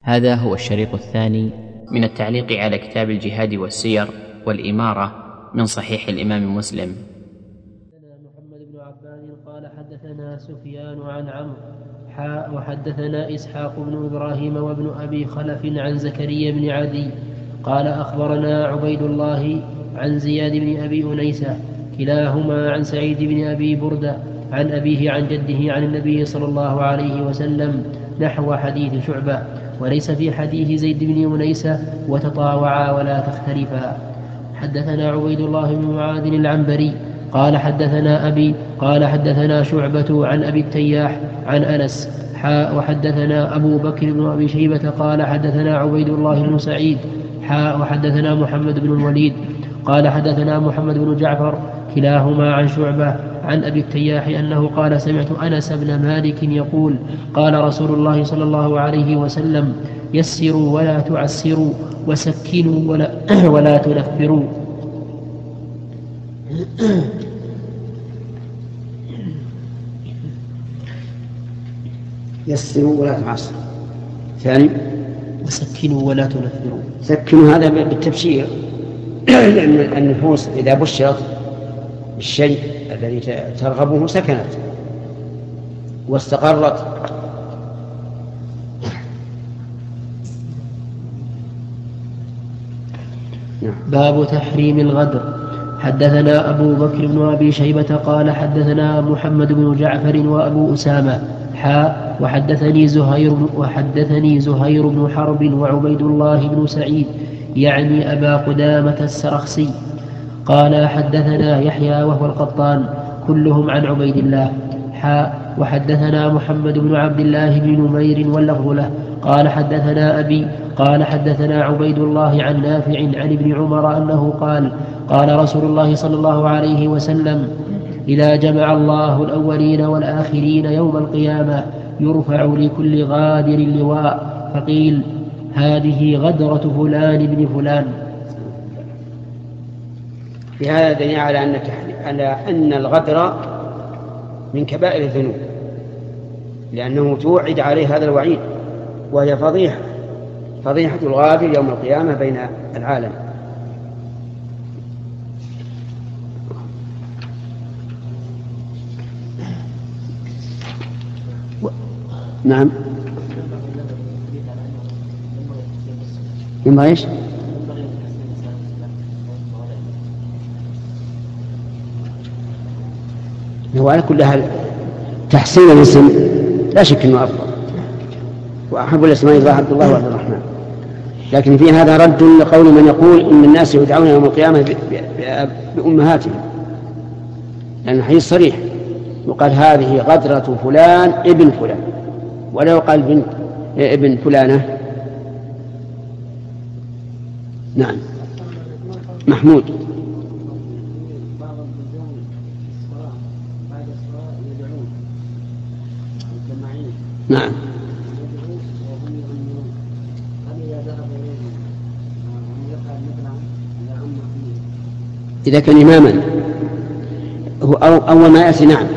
هذا هو الشريط الثاني من التعليق على كتاب الجهاد والسير والإمارة من صحيح الإمام مسلم. محمد بن عباد قال حدثنا سفيان عن عمرو وحدثنا إسحاق بن إبراهيم وابن أبي خلف عن زكريا بن عدي قال أخبرنا عبيد الله عن زياد بن أبي أنيسة كلاهما عن سعيد بن أبي بردة عن أبيه عن جده عن النبي صلى الله عليه وسلم نحو حديث شعبة، وليس في حديث زيد بن أنيسة وتطاوعا ولا تختلفا. حدثنا عبيد الله بن معاذ العنبري قال حدثنا أبي قال حدثنا شعبة عن أبي التياح عن أنس وحدثنا أبو بكر بن أبي شيبة قال حدثنا عبيد الله بن سعيد وحدثنا محمد بن الوليد قال حدثنا محمد بن جعفر كلاهما عن شعبة عن أبي التياح أنه قال سمعت أنس بن مالك يقول قال رسول الله صلى الله عليه وسلم يسروا ولا تعسروا وسكنوا ولا تنفروا. يسروا ولا تعسروا. ثاني وسكنوا ولا تنفروا. سكنوا هذا بالتبشير لأن النفوس إذا بشرت بالشيء الذي ترغبه سكنت واستقرت. باب تحريم الغدر. حدثنا أبو بكر بن أبي شيبة قال حدثنا محمد بن جعفر وأبو أسامة وحدثني زهير بن حرب وعبيد الله بن سعيد يعني أبا قدامة السرخسي قال حدثنا يحيى وهو القطان كلهم عن عبيد الله وحدثنا محمد بن عبد الله بن نمير واللفظ له قال حدثنا أبي قال حدثنا عبيد الله عن نافع عن ابن عمر أنه قال رسول الله صلى الله عليه وسلم إذا جمع الله الأولين والآخرين يوم القيامة يرفع لكل غادر لواء فقيل هذه غدرة فلان بن فلان. في هذا دليل على أن الغدر من كبائر الذنوب، لأنه توعد عليه هذا الوعيد، وهي فضيحة الغادر يوم القيامة بين العالم. نعم. ينبغي ايش؟ هو على كل حال تحسين الاسم لا شك انه افضل، واحب الاسماء الله عبد الله وعبد الرحمن، لكن في هذا رد لقول من يقول ان الناس يدعون يوم القيامه بامهاتهم، لان الحديث صريح وقال هذه غدرة فلان ابن فلان، ولا يقال بنت ابن فلانة. نعم. محمود. نعم. إذا كان إماما هو أول ما يأتي نعم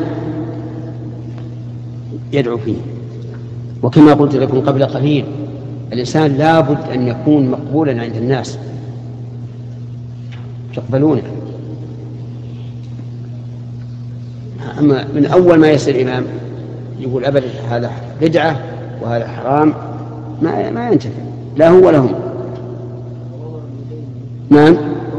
يدعو فيه، وكما قلت لكم قبل قليل الإنسان لابد أن يكون مقبولا عند الناس يقبلونه. أما من أول ما يصير إمام يقول أبدا هذا بدعة وهذا حرام ما ينتفع لا هو ولا هم. نعم.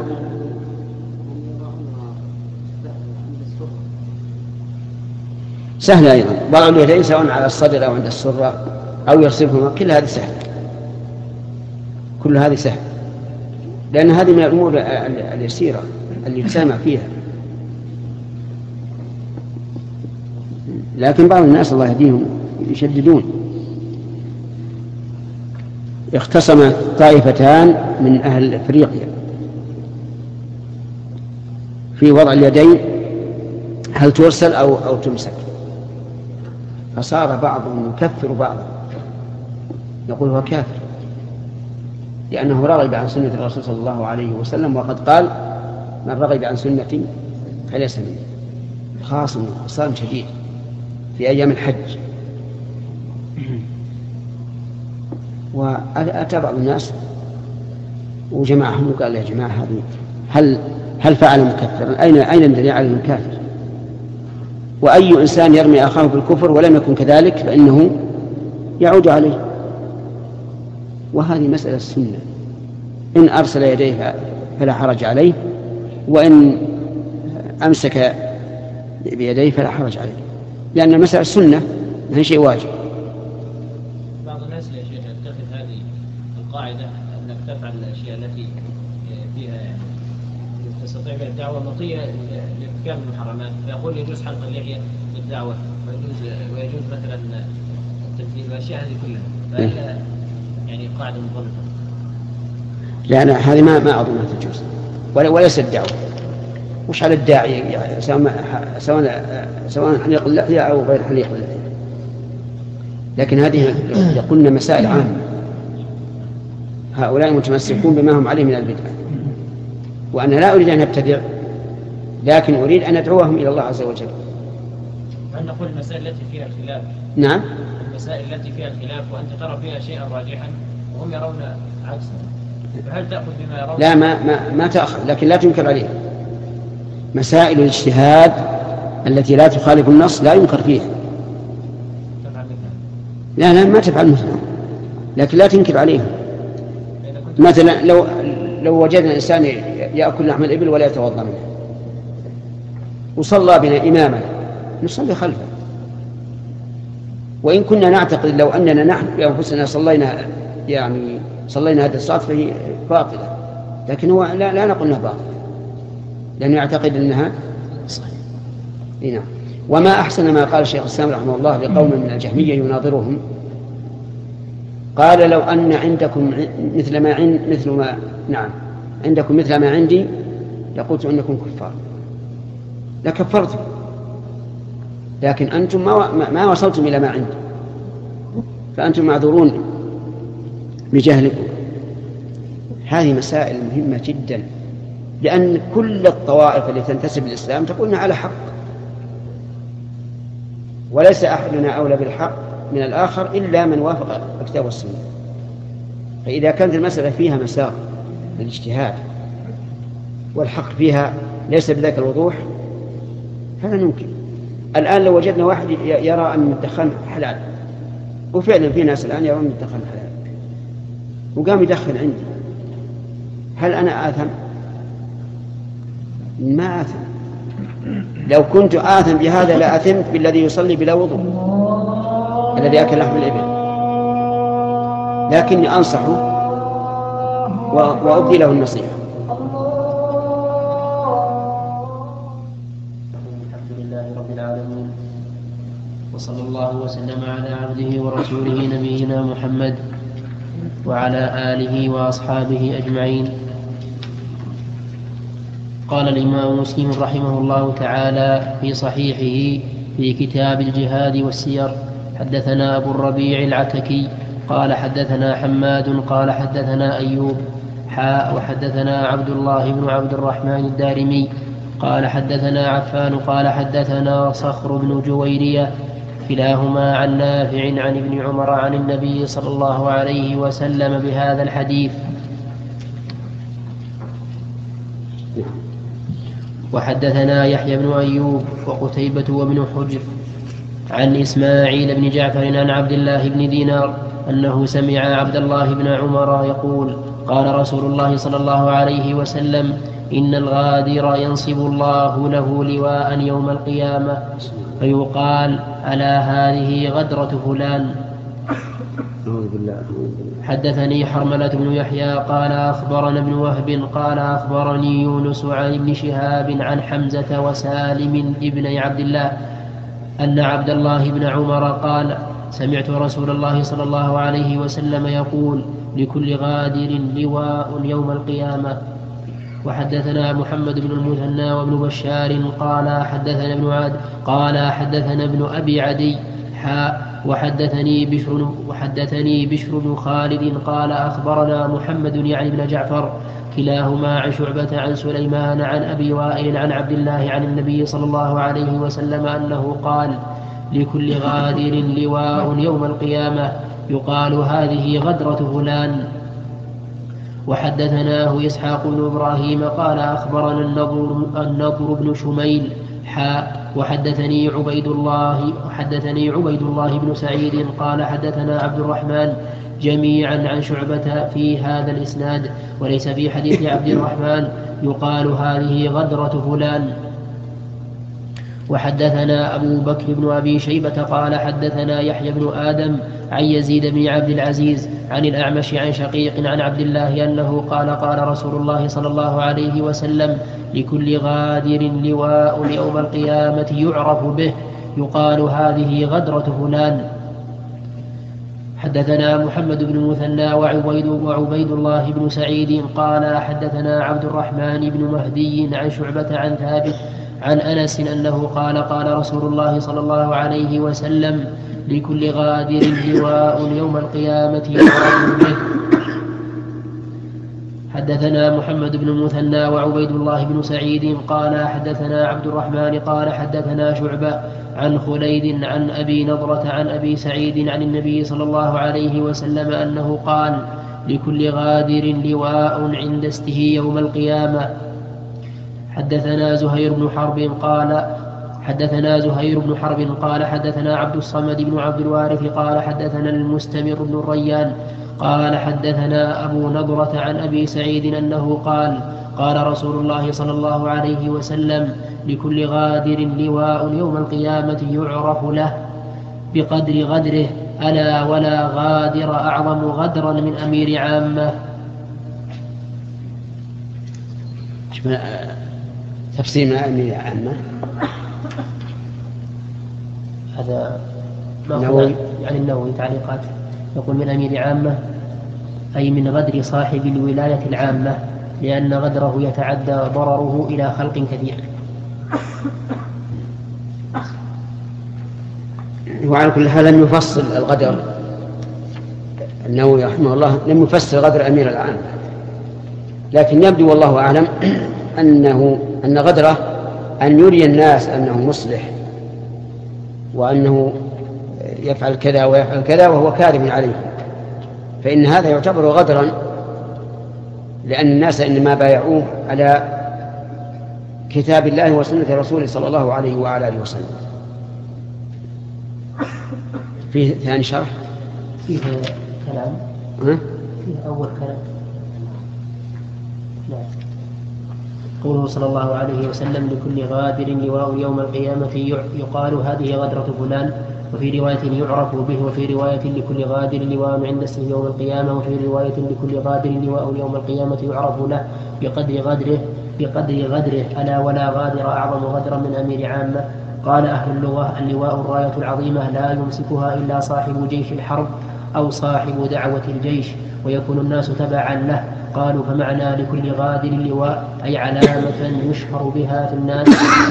سهل أيضا وضع اليدين سواء على الصدر أو عند السرة أو يرسلهما، كل هذه سهل، كل هذه سهل، لأن هذه من الأمور اليسيرة اللي يتسامع فيها. لكن بعض الناس الله يهديهم يشددون. اختصم طائفتان من أهل أفريقيا في وضع اليدين هل ترسل أو تمسك، فصار بعضهم يكفر بعضا، يقول هو كافر لأنه رغب عن سنة الرسول صلى الله عليه وسلم، وقد قال من رغب عن سنتي فليس مني. خاصم خصام شديد في أيام الحج. وأتى بعض الناس وجمعهم وقال يا جماعة هذه هل فعل مكفرا؟ أين الدليل على الكافر؟ وأي إنسان يرمي أخاه بالكفر ولم يكن كذلك فإنه يعود عليه. وهذه مسألة السنة، إن أرسل يديه فلا حرج عليه، وإن أمسك بيديه فلا حرج عليه، لأن المسألة السنة ما هي شيء واجب. بعض الناس يا شيخ يتخذ هذه القاعدة أنك تفعل الأشياء التي فيها تستطيع بها الدعوة مطية لارتكاب المحرمات، فيقول يجوز حلق اللحية للدعوة ويجوز مثلا التمثيل والأشياء هذه كلها، فهي يعني قاعدة مضبوطة. لا هذه ما أظنها تجوز وليس الدعوة. وش على الداعي يعني سواء حليق اللحية أو غير حليق اللحية. لكن هذه يقولنا مسائل عامة، هؤلاء متمسكون بما هم عليه من البدع، وأنا لا أريد أن أبتدع، لكن أريد أن أدعوهم إلى الله عز وجل. وأن نقول المسائل التي فيها الخلاف. نعم، المسائل التي فيها الخلاف وأنت ترى فيها شيئا راجحا وهم يرون عكسه، فهل تأخذ بما يرون؟ لا ما تأخذ، لكن لا تنكر عليه. مسائل الاجتهاد التي لا تخالف النص لا ينكر فيها. لا ما تفعل مثلا، لكن لا تنكر عليهم. مثلا لو وجدنا إنسان يأكل لحم الإبل ولا يتوضأ منه وصلى بنا إماما نصلي خلفه، وإن كنا نعتقد لو أننا نحن بأنفسنا صلينا هذه الصلاة فهي باطلة، لكن هو لا نقول أنها باطلة لأنه يعتقد أنها صحيحة. نعم. وما أحسن ما قال الشيخ الإسلام رحمه الله لقوم من الجهمية يناظرهم، قال لو أن عندكم عندكم مثل ما عندي لقلت أنكم كفار، لكفرتم، لكن أنتم ما وصلتم إلى ما عندي، فأنتم معذورون بجهلكم. هذه مسائل مهمة جدا، لأن كل الطوائف التي تنتسب للإسلام تقولنا على حق، وليس أحدنا أولى بالحق من الآخر إلا من وافق الكتاب والسنة. فإذا كانت المسألة فيها مساق للاجتهاد والحق فيها ليس بذاك الوضوح فلا نمكن. الآن لو وجدنا واحد يرى أن الدخان حلال، وفعلا في ناس الآن يرون أن الدخان حلال وقام يدخن عندي، هل أنا آثم؟ ما آثم. لو كنت آثم بهذا لا آثمت بالذي يصلي بلا وضوء الذي أكل لحم الإبل، لكني أنصحه وأبدي له النصيحة. الحمد لله رب العالمين، وصلى الله وسلم على عبده ورسوله نبينا محمد وعلى آله وأصحابه أجمعين. قال الإمام مسلم رحمه الله تعالى في صحيحه في كتاب الجهاد والسير: حدثنا أبو الربيع العتكي قال حدثنا حماد قال حدثنا أيوب وحدثنا عبد الله بن عبد الرحمن الدارمي قال حدثنا عفان قال حدثنا صخر بن جويرية كلاهما عن نافع عن ابن عمر عن النبي صلى الله عليه وسلم بهذا الحديث. وحدثنا يحيى بن أيوب وقتيبة وابن حجر عن إسماعيل بن جعفر عن عبد الله بن دينار أنه سمع عبد الله بن عمر يقول: قال رسول الله صلى الله عليه وسلم: إن الغادر ينصب الله له لواء يوم القيامة فيقال: ألا هذه غدرة فلان. حدثني حرملة بن يحيى قال أخبرنا ابن وهب قال أخبرني يونس عن ابن شهاب عن حمزة وسالم ابن عبد الله أن عبد الله بن عمر قال: سمعت رسول الله صلى الله عليه وسلم يقول: لكل غادر لواء يوم القيامة. وحدثنا محمد بن المثنى وابن بشار قال حدثنا ابن عاد قال حدثنا ابن أبي عدي وحدثني بشر بن خالد قال أخبرنا محمد يعني بن جعفر كلاهما عن شعبة عن سليمان عن أبي وائل عن عبد الله عن النبي صلى الله عليه وسلم أنه قال: لكل غادر لواء يوم القيامة يقال هذه غدرة فلان. وحدثناه إسحاق بن إبراهيم قال أخبرنا النضر بن شميل وحدثني عبيد الله بن سعيد قال حدثنا عبد الرحمن جميعا عن شعبة في هذا الإسناد وليس في حديث عبد الرحمن يقال هذه غدرة فلان. وحدثنا أبو بكر بن أبي شيبة قال حدثنا يحيى بن آدم عن يزيد بن عبد العزيز عن الأعمش عن شقيق عن عبد الله أنه قال رسول الله صلى الله عليه وسلم لكل غادر لواء يوم القيامة يعرف به يقال هذه غدرة فلان. حدثنا محمد بن المثنى وعبيد الله بن سعيد قال حدثنا عبد الرحمن بن مهدي عن شعبة عن ثابت عن أنس أنه قال رسول الله صلى الله عليه وسلم لكل غادر لواء يوم القيامة يعرف به. حدثنا محمد بن المثنى وعبيد الله بن سعيد قال حدثنا عبد الرحمن قال حدثنا شعبة عن خليد عن أبي نضرة عن أبي سعيد عن النبي صلى الله عليه وسلم أنه قال لكل غادر لواء عند استه يوم القيامة. حدثنا زهير بن حرب قال حدثنا عبد الصمد بن عبد الوارث قال حدثنا المستمر بن الريان قال حدثنا أبو نضرة عن أبي سعيد أنه قال رسول الله صلى الله عليه وسلم لكل غادر لواء يوم القيامة يعرف له بقدر غدره ألا ولا غادر أعظم غدرا من أمير عامة. تفسير من أمير عامة هذا النووي يعني النووي تعليقات يقول من أمير عامة أي من غدر صاحب الولاية العامة لأن غدره يتعدى ضرره إلى خلق كثير. وعلى كل حال لم يفصل الغدر النووي رحمه الله لم يفسر غدر أمير العامة، لكن يبدو والله أعلم أن غدره أن يري الناس أنه مصلح وأنه يفعل كذا ويفعل كذا وهو كاذب عليه، فإن هذا يعتبر غدرا لأن الناس إنما بايعوه على كتاب الله وسنة رسوله صلى الله عليه وعلى آله وسلم. فيه ثاني شرح فيه كلام فيه أول كلام قوله صلى الله عليه وسلم لكل غادر لواء يوم القيامة يقال هذه غدرة فلان، وفي رواية يعرف به، وفي رواية لكل غادر لواء عند اسمه يوم القيامة، وفي رواية لكل غادر لواء يوم القيامة يعرف له بقدر غدره ألا ولا غادر أعظم غدرا من أمير عامة. قال أهل اللغة اللواء الراية العظيمة لا يمسكها إلا صاحب جيش الحرب أو صاحب دعوة الجيش ويكون الناس تبعا له. قالوا فمعنى لكل غادر لواء أي علامة يشهر بها في الناس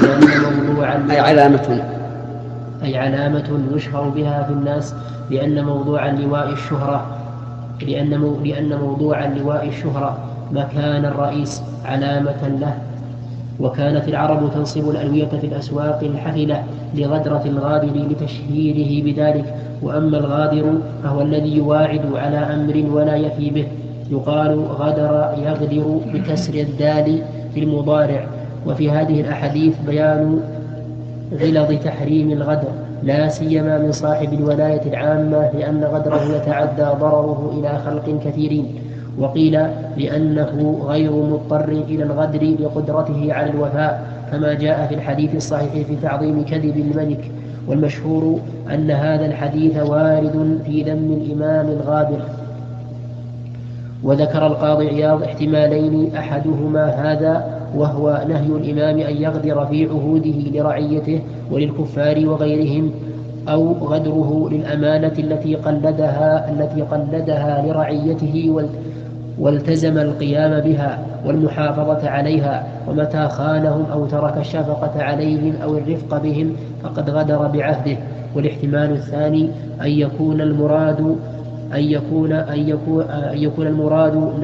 يشهر بها في الناس لأن موضوع اللواء الشهرة مكان الرئيس علامة له. وكانت العرب تنصب الألوية في الأسواق الحفلة لغدرة الغادر لتشهيره بذلك. وأما الغادر فهو الذي يواعد على أمر ولا يفي به، يقال غدر يغدر بكسر الدال في المضارع. وفي هذه الأحاديث بيان غلظ تحريم الغدر لا سيما من صاحب الولاية العامة لأن غدره يتعدى ضرره إلى خلق كثيرين. وقيل لأنه غير مضطر إلى الغدر لقدرته على الوفاء كما جاء في الحديث الصحيح في تعظيم كذب الملك. والمشهور أن هذا الحديث وارد في ذم الإمام الغادر. وذكر القاضي عياض احتمالين أحدهما هذا وهو نهي الإمام أن يغدر في عهوده لرعيته وللكفار وغيرهم، أو غدره للأمانة التي قلدها لرعيته والتزم القيام بها والمحافظة عليها، ومتى خانهم أو ترك الشفقة عليهم أو الرفق بهم فقد غدر بعهده. والاحتمال الثاني أن يكون المراد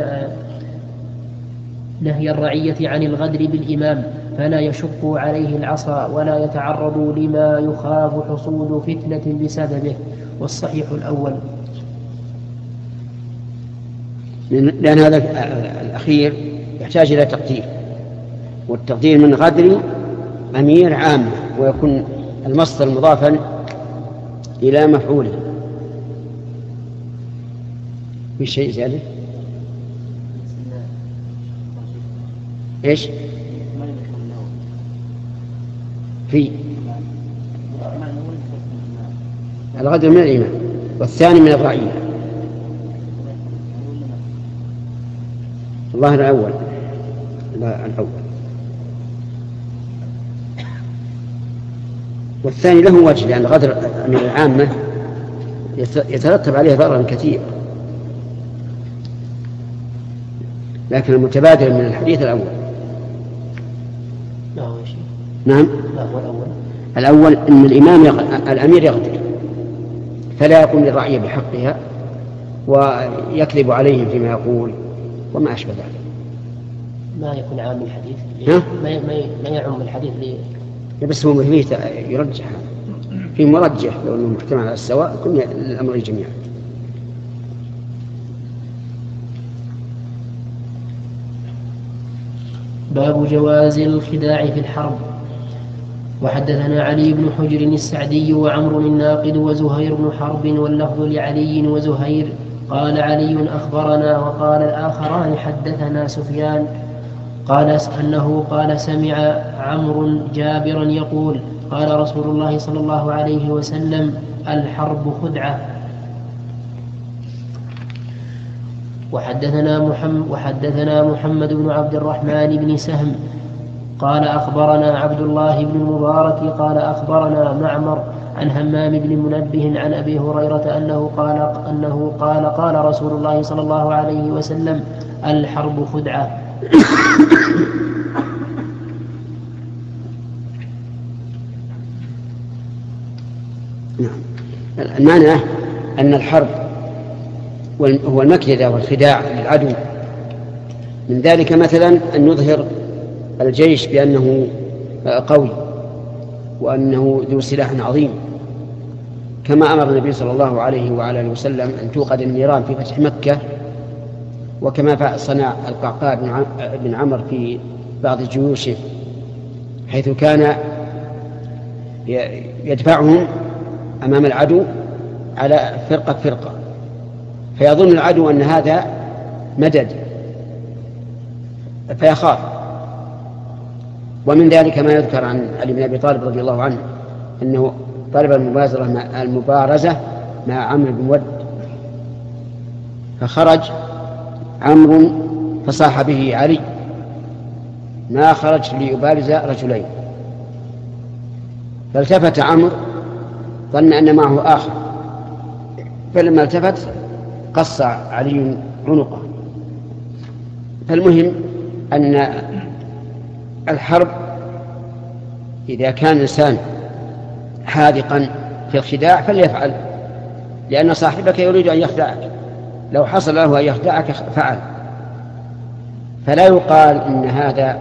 نهي الرعية عن الغدر بالإمام فلا يشق عليه العصا ولا يتعرض لما يخاف حصول فتنة بسببه. والصحيح الأول. لأن هذا الأخير يحتاج إلى تقدير، والتقدير من غدر أمير عامة، ويكون المصدر مضافا إلى مفعوله. في شيء زيادة؟ إيش؟ في الغدر من الإيمان، والثاني من الرعية. الله الأول، لا الأول، والثاني له وجه، لأن غدر من العامة يترتب عليه ضرر كثير، لكن المتبادل من الحديث الأول. نعم، الأول أن الأمير يغدر فلا يقوم للرعية بحقها ويكذب عليهم فيما يقول وما أشبه ذلك. ما يكون عام الحديث، ما يعم الحديث بس هو فيه يرجح، في مرجح، لو أنه محتمل على السواء كن الأمر جميعا. باب جواز الخداع في الحرب. وحدثنا علي بن حجر السعدي وعمر الناقد وزهير بن حرب، واللفظ لعلي وزهير. قال علي أخبرنا، وقال الآخران حدثنا سفيان قال أنه قال سمع عمرو جابرا يقول قال رسول الله صلى الله عليه وسلم الحرب خدعة. وحدثنا محمد بن عبد الرحمن بن سهم قال أخبرنا عبد الله بن المبارك قال أخبرنا معمر عن همام بن منبه عن أبي هريرة أنه قال رسول الله صلى الله عليه وسلم الحرب خدعة. المعنى أن الحرب هو المكيدة والخداع للعدو، من ذلك مثلا أن يظهر الجيش بأنه قوي وأنه ذو سلاح عظيم، كما أمر النبي صلى الله عليه وعلى آله وسلم أن توقد النيران في فتح مكة، وكما صنع القعقاع بن عمرو في بعض جيوشه، حيث كان يدفعهم أمام العدو على فرقة، فيظن العدو أن هذا مدد فيخاف. ومن ذلك ما يذكر عن علي بن أبي طالب رضي الله عنه أنه طلب المبارزة مع عمرو بن ود، فخرج عمرو فصاح به علي، ما خرج ليبارز رجلين، فالتفت عمرو ظن أن معه آخر، فلما التفت قص علي عنقه. فالمهم أن الحرب إذا كان الإنسان حاذقا في الخداع فليفعل، لأن صاحبك يريد أن يخدعك، لو حصل له أن يخدعك فعل. فلا يقال إن هذا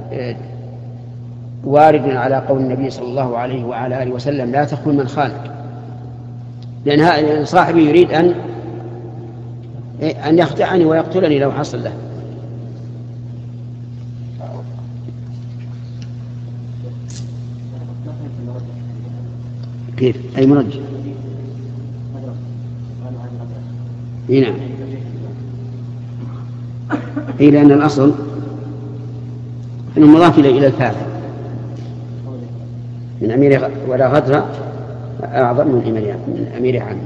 وارد على قول النبي صلى الله عليه وعلى آله وسلم لا تخون من خانك، لأن صاحبي يريد أن يخدعني ويقتلني لو حصل له. كيف؟ أي مرجح؟ نعم، لأن الأصل أنه مضاف إلى الفاعل من أمير ولا غدر أعظم من أمير عامة.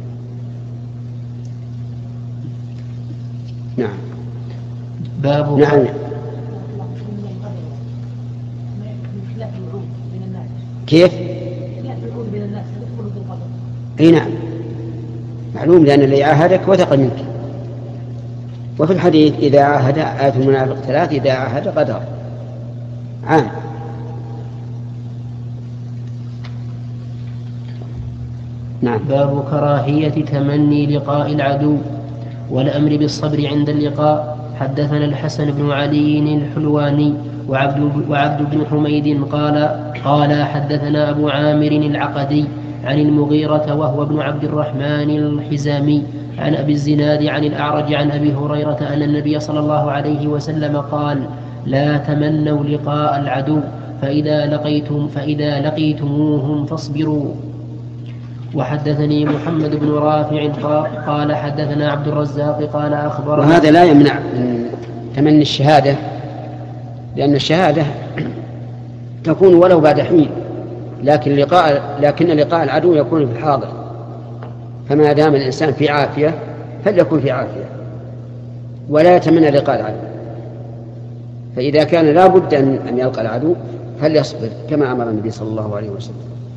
نعم. باب نعم. كيف؟ أي نعم، معلوم، لأن اللي عاهدك وثق منك. وفي الحديث إذا عاهد آية المنافق 3 إذا عاهد غدر عام. نعم. باب كراهية تمني لقاء العدو والأمر بالصبر عند اللقاء. حدثنا الحسن بن علي الحلواني وعبد بن حميد قال حدثنا أبو عامر العقدي عن المغيرة وهو ابن عبد الرحمن الحزامي عن أبي الزناد عن الأعرج عن أبي هريرة أن النبي صلى الله عليه وسلم قال: لا تمنوا لقاء العدو فإذا لقيتموهم فاصبروا. وحدثني محمد بن رافع قال حدثنا عبد الرزاق قال أخبرنا. وهذا لا يمنع من تمني الشهادة، لأن الشهادة تكون ولو بعد حين، لكن لقاء العدو يكون في الحاضر، فما دام الإنسان في عافية فليكن في عافية ولا يتمنى لقاء العدو. فإذا كان لا بد أن يلقى العدو فليصبر كما أمر النبي صلى الله عليه وسلم.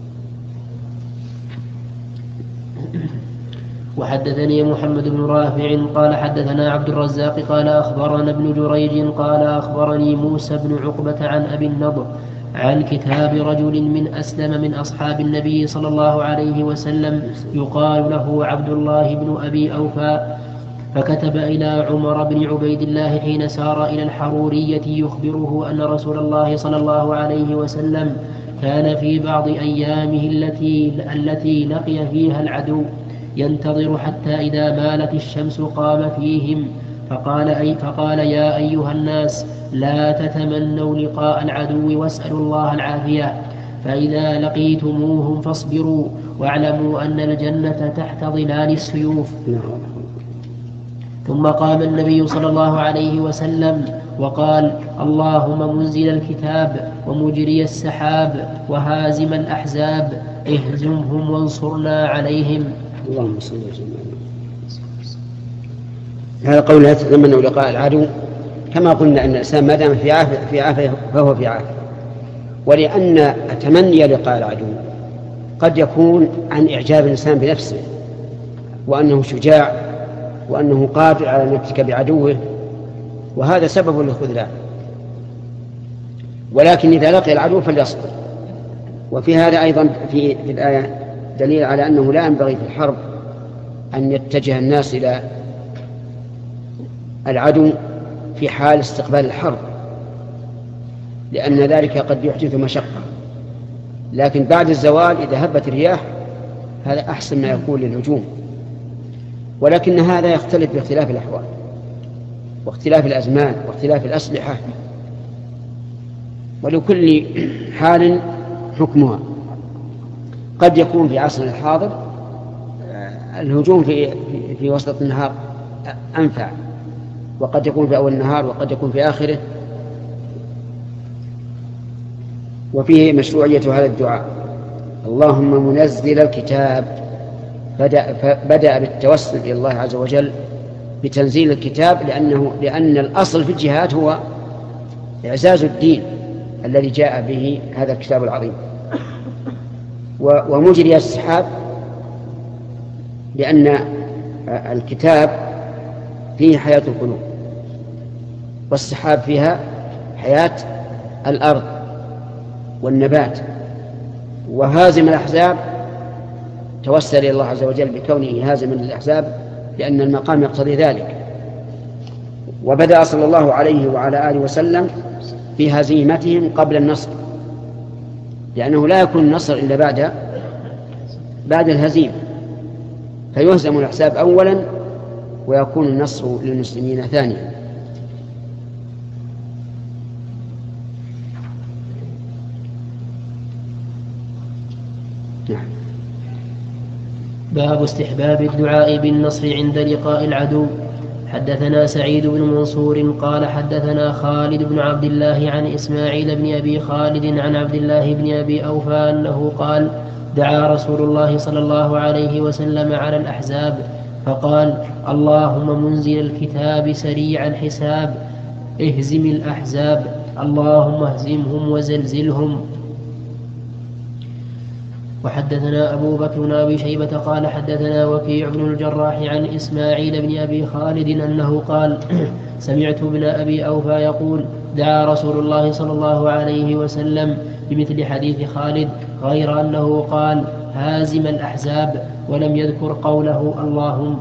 وحدثني محمد بن رافع قال حدثنا عبد الرزاق قال أخبرنا ابن جريج قال أخبرني موسى بن عقبة عن أبي النضر عن كتاب رجل من أسلم من أصحاب النبي صلى الله عليه وسلم يقال له عبد الله بن أبي أوفى، فكتب إلى عمر بن عبيد الله حين سار إلى الحرورية يخبره أن رسول الله صلى الله عليه وسلم كان في بعض أيامه التي لقي فيها العدو ينتظر حتى إذا مالت الشمس قام فيهم، فقال يا أيها الناس لا تتمنوا لقاء العدو واسألوا الله العافية، فإذا لقيتموهم فاصبروا واعلموا أن الجنة تحت ظلال السيوف. ثم قام النبي صلى الله عليه وسلم وقال: اللهم منزل الكتاب ومجري السحاب وهازم الأحزاب اهزمهم وانصرنا عليهم. اللهم صل وسلم. هذا قول لا تتمنوا لقاء العدو، كما قلنا أن الإنسان ما دام في عافية فهو في عافية، ولأن تمني لقاء العدو قد يكون عن إعجاب الإنسان بنفسه وأنه شجاع وأنه قادر على أن يفتك بعدوه، وهذا سبب للخذلان. ولكن إذا لقي العدو فليصبر. وفي هذا أيضا في الآية دليل على أنه لا ينبغي في الحرب أن يتجه الناس إلى العدو في حال استقبال الحرب، لأن ذلك قد يحدث مشقة، لكن بعد الزوال إذا هبت الرياح هذا أحسن ما يكون للهجوم. ولكن هذا يختلف باختلاف الأحوال واختلاف الأزمان واختلاف الأسلحة، ولكل حال حكمها. قد يكون في عصرنا الحاضر الهجوم في وسط النهار أنفع، وقد يكون في أول النهار وقد يكون في آخره. وفيه مشروعية هذا الدعاء: اللهم منزل الكتاب. بدأ بالتوسل إلى الله عز وجل بتنزيل الكتاب، لأن الأصل في الجهاد هو إعزاز الدين الذي جاء به هذا الكتاب العظيم. ومجري السحاب لأن الكتاب فيه حياة القلوب، والسحاب فيها حياة الأرض والنبات. وهازم الأحزاب توسل إلى الله عز وجل بكونه هازما للأحزاب لأن المقام يقتضي ذلك. وبدأ صلى الله عليه وعلى آله وسلم في هزيمتهم قبل النصر، لأنه لا يكون النصر إلا بعد الهزيمة، فيهزم الأحزاب أولا ويكون النصر للمسلمين ثانيا. نعم. باب استحباب الدعاء بالنصر عند لقاء العدو. حدثنا سعيد بن منصور قال حدثنا خالد بن عبد الله عن إسماعيل بن أبي خالد عن عبد الله بن أبي أوفى أنه قال: دعا رسول الله صلى الله عليه وسلم على الأحزاب فقال: اللهم منزل الكتاب سريع الحساب اهزم الأحزاب اللهم اهزمهم وزلزلهم. وحدثنا أبو بكر بن أبي شيبة قال حدثنا وكيع بن الجراح عن إسماعيل بن أبي خالد أنه قال: سمعت ابن أبي أوفى يقول: دعا رسول الله صلى الله عليه وسلم بمثل حديث خالد، غير أنه قال: هازم الأحزاب، ولم يذكر قوله اللهم.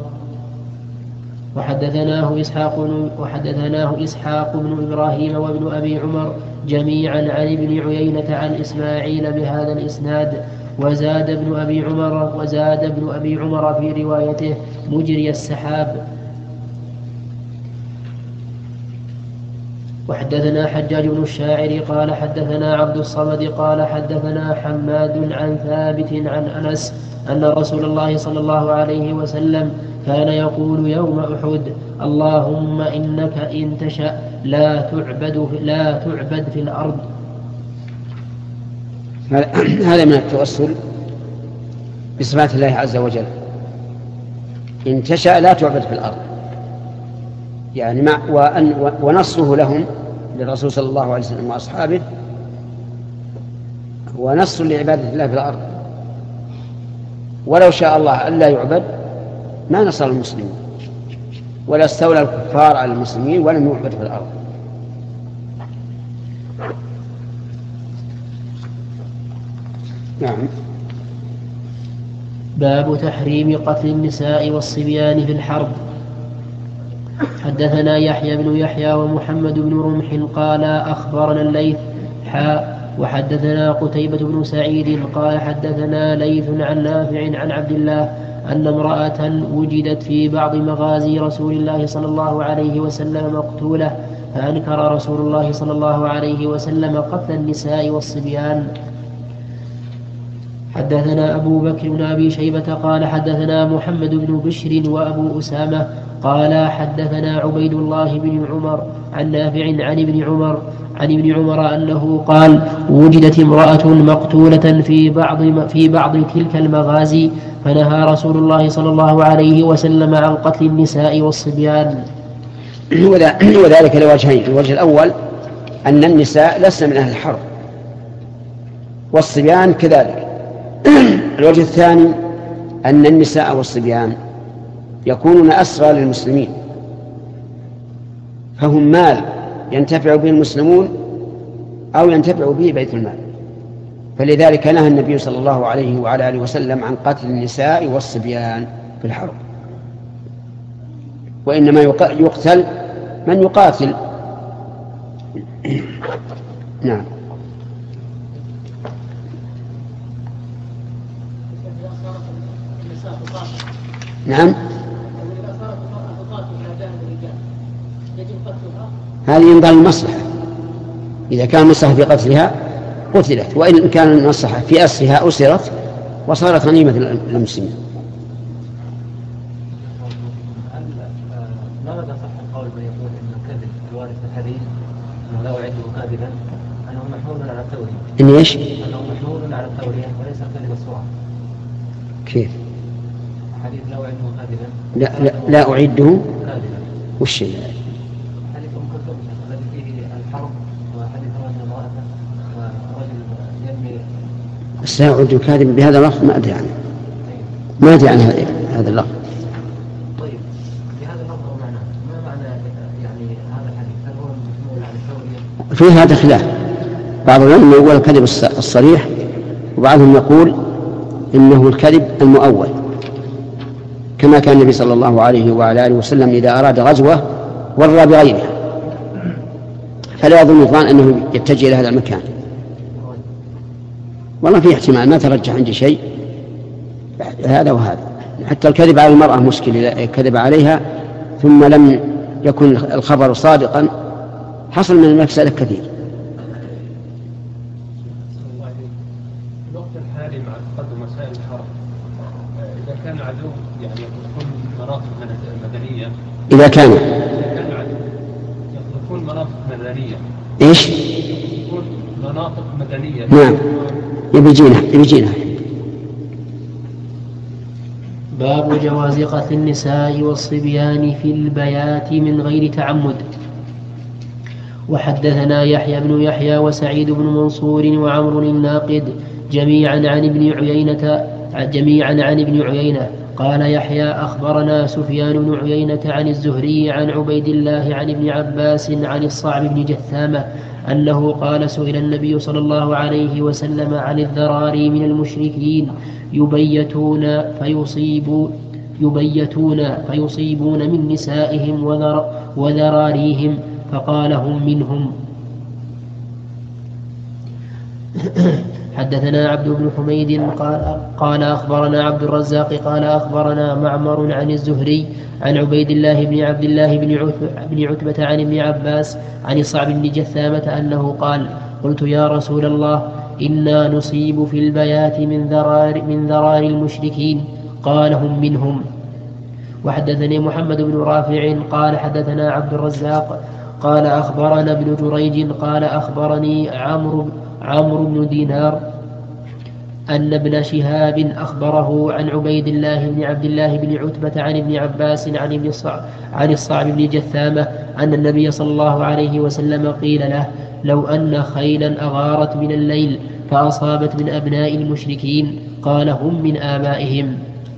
وحدثناه إسحاق بن إبراهيم وابن أبي عمر جميعا عن ابن عيينة عن إسماعيل بهذا الإسناد، وزاد ابن أبي عمر في روايته مجري السحاب. وحدثنا حجاج بن الشاعر قال حدثنا عبد الصمد قال حدثنا حماد عن ثابت عن أنس أن رسول الله صلى الله عليه وسلم كان يقول يوم أحد: اللهم إنك إن تشأ لا تعبد في الأرض. هذا من التوسل بصفات الله عز وجل. إن تشأ لا تعبد في الأرض، يعني ونصره لهم للرسول صلى الله عليه وسلم وأصحابه ونصر لعبادة الله في الأرض. ولو شاء الله أن لا يعبد ما نصر المسلمين، ولا استولى الكفار على المسلمين ولم يعبد في الأرض. نعم. باب تحريم قتل النساء والصبيان في الحرب. حدثنا يحيى بن يحيى ومحمد بن رمح قال أخبرنا الليث وحدثنا قتيبة بن سعيد قال حدثنا ليث عن نافع عن عبد الله أن امرأة وجدت في بعض مغازي رسول الله صلى الله عليه وسلم مقتولة، فأنكر رسول الله صلى الله عليه وسلم قتل النساء والصبيان. حدثنا أبو بكر بن أبي شيبة قال حدثنا محمد بن بشر وأبو أسامة قال حدثنا عبيد الله بن عمر عن نافع عن ابن عمر أنه قال: وجدت امرأة مقتولة في بعض تلك المغازي، فنهى رسول الله صلى الله عليه وسلم عن قتل النساء والصبيان. وذلك لوجهين: الوجه الأول أن النساء لسن من أهل الحرب والصبيان كذلك. الوجه الثاني أن النساء والصبيان يكونون أسرى للمسلمين، فهم مال ينتفع به المسلمون أو ينتفع به بيت المال، فلذلك نهى النبي صلى الله عليه وعلى آله وسلم عن قتل النساء والصبيان في الحرب، وإنما يقتل من يقاتل. نعم. نعم. هذه ينظر المصلحة، إذا كان المصلحة في قتلها قتلت، وإن كان المصلحة في أسرها أسرت وصارت غنيمة للمسلمين. ماذا صح القول من يقول أن الكذب الوارد في الحديث أنه لا أعده كاذبا أنه محمول على التورية؟ إن إيش؟ أنه محمول على التورية وليس الكذب الصورة. كيف؟ حديث لا أعده كاذبا. لا أعده كاذبا. وش حديث أم كلثوم الذي فيه الحرب وحديث رجل امرأته ورجل يرمي. بس لا أعده كاذبا بهذا اللفظ ما أدري عنه. ما أدري عن هذا اللفظ. طيب بهذا اللفظ ومعناه ما معنى يعني هذا الحديث؟ هل هو محمول على التورية؟ في هذا خلاف. بعض العلماء يقول الكذب الصريح، وبعضهم يقول إنه الكذب المؤول، كما كان النبي صلى الله عليه وعلى آله وسلم إذا أراد غزوة ورى بغيرها، فلا يظن الظان أنه يتجه إلى هذا المكان. والله في احتمال، ما ترجح عندي شيء هذا وهذا. حتى الكذب على المرأة مشكلة، كذب عليها ثم لم يكن الخبر صادقا حصل من المفسدة كثير. الوقت الحالي مع تقدم وسائل الحرب، إذا كان العدو يعني يطلقون مناطق مدنية، إذا كان العدو يطلقون مناطق مدنية. إيش؟ يطلقون مناطق مدنية. نعم. يبيجينها. باب جواز قتل النساء والصبيان في البيات من غير تعمد. وحدثنا يحيى بن يحيى وسعيد بن منصور وعمر الناقد جميعا عن ابن عيينة قال يحيى أخبرنا سفيان بن عيينة عن الزهري عن عبيد الله عن ابن عباس عن الصعب بن جثامة أنه قال: سئل النبي صلى الله عليه وسلم عن الذراري من المشركين يبيتون فيصيبون من نسائهم حدثنا عبد بن حميد قال أخبرنا عبد الرزاق قال أخبرنا معمر عن الزهري عن عبيد الله بن عبد الله بن عتبة عن ابن عباس عن الصعب بن جثامة أنه قال قلت يا رسول الله إنا نصيب في البيات من ذرار المشركين قال هم منهم. وحدثني محمد بن رافع قال حدثنا عبد الرزاق قال أخبرنا ابن جريج قال أخبرني عمرو بن دينار أن ابن شهاب أخبره عن عبيد الله بن عبد الله بن عتبة عن ابن عباس عن الصعب بن جثامة أن النبي صلى الله عليه وسلم قيل له لو أن خيلا أغارت من الليل فأصابت من أبناء المشركين قال هم من آبائهم.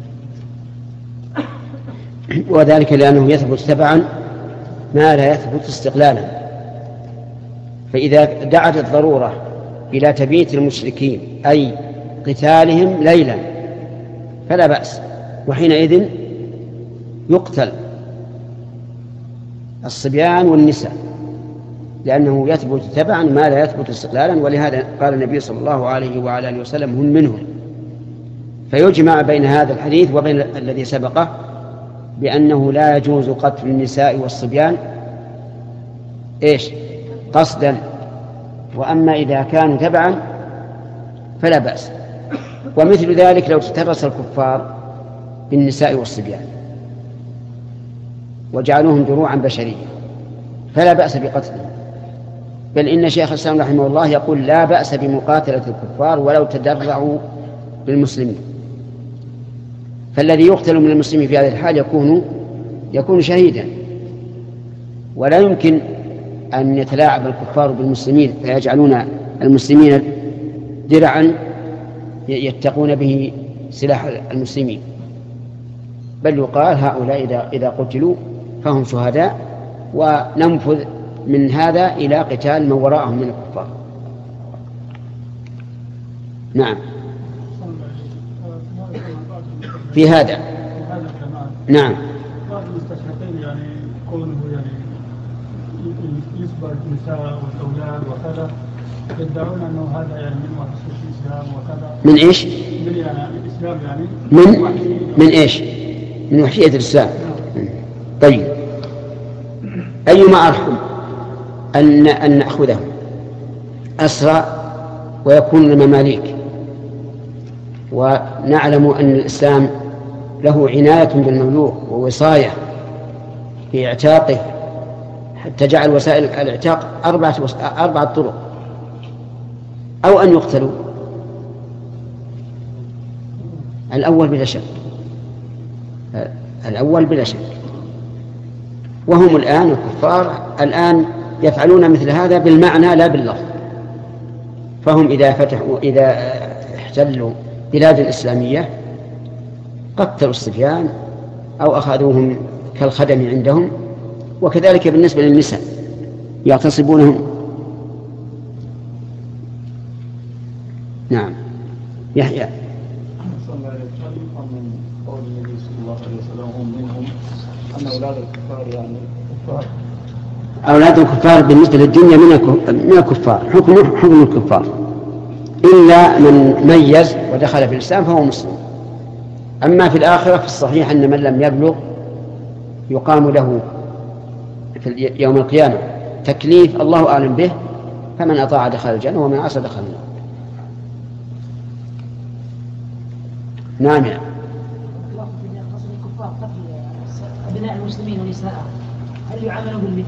وذلك لأنه يثبت تبعا ما لا يثبت استقلالا، فإذا دعت الضرورة إلى تبييت المشركين أي قتالهم ليلا فلا بأس، وحينئذ يقتل الصبيان والنساء لأنه يثبت تبعا ما لا يثبت استقلالا، ولهذا قال النبي صلى الله عليه وعلى آله وسلم هم منهم. فيجمع بين هذا الحديث وبين الذي سبقه بأنه لا يجوز قتل النساء والصبيان قصدا، وأما إذا كانوا تبعا فلا بأس. ومثل ذلك لو تترس الكفار بالنساء والصبيان وجعلوهم دروعا بشرية فلا بأس بقتلهم، بل إن شيخ الإسلام رحمه الله يقول لا بأس بمقاتلة الكفار ولو تدرعوا بالمسلمين. فالذي يقتل من المسلمين في هذه الحال يكون شهيدا، ولا يمكن أن يتلاعب الكفار بالمسلمين فيجعلون المسلمين درعا يتقون به سلاح المسلمين، بل يقال هؤلاء إذا قتلوا فهم شهداء، وننفذ من هذا إلى قتال من وراءهم من الكفار. نعم في هذا نعم بعض المستشرقين يعني كونه يعني يسبر النساء والأولاد وكذا يدعون أنه هذا يعني من وحشية الإسلام وكذا. من إيش؟ من يعني الإسلام يعني من إيش؟ من وحشية الإسلام. طيب أيما أرحم أن نأخذهم أسرى ويكون مماليك، ونعلم أن الإسلام له عناية بالمملوك ووصاية في اعتاقه حتى جعل وسائل الاعتاق 4 طرق، أو أن يقتلوا. الأول بلا شك، وهم الآن الكفار الآن يفعلون مثل هذا بالمعنى لا باللفظ، فهم إذا احتلوا بلاد الإسلامية قتلوا الصبيان أو أخذوهم كالخدم عندهم، وكذلك بالنسبة للنساء يغتصبونهم. نعم يحيى صلى الله عليه وسلم من قول النبي صلى الله عليه وسلم هم منهم أن أولاد الكفار يعني كفار. أولاد الكفار بالنسبة للدنيا من الكفار، حكم الكفار، إلا من ميز ودخل في الإسلام فهو مسلم. أما في الآخرة في الصحيح أن من لم يبلغ يقام له في يوم القيامة تكليف الله أعلم به، فمن أطاع دخل الجنة ومن عصى دخل النار. نعم أبناء المسلمين ونساءهم هل يعاملوا بالمثل؟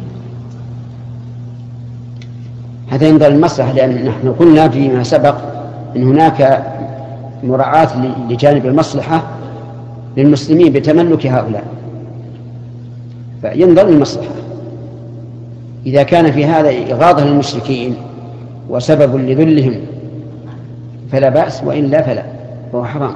هذا ينظر المصلحة، لأن نحن قلنا فيما سبق أن هناك مراعاة لجانب المصلحة للمسلمين بتملك هؤلاء، فينظر المصلحة. إذا كان في هذا إغاظة للمشركين وسبب لذلهم فلا بأس، وإلا فلا، فهو حرام.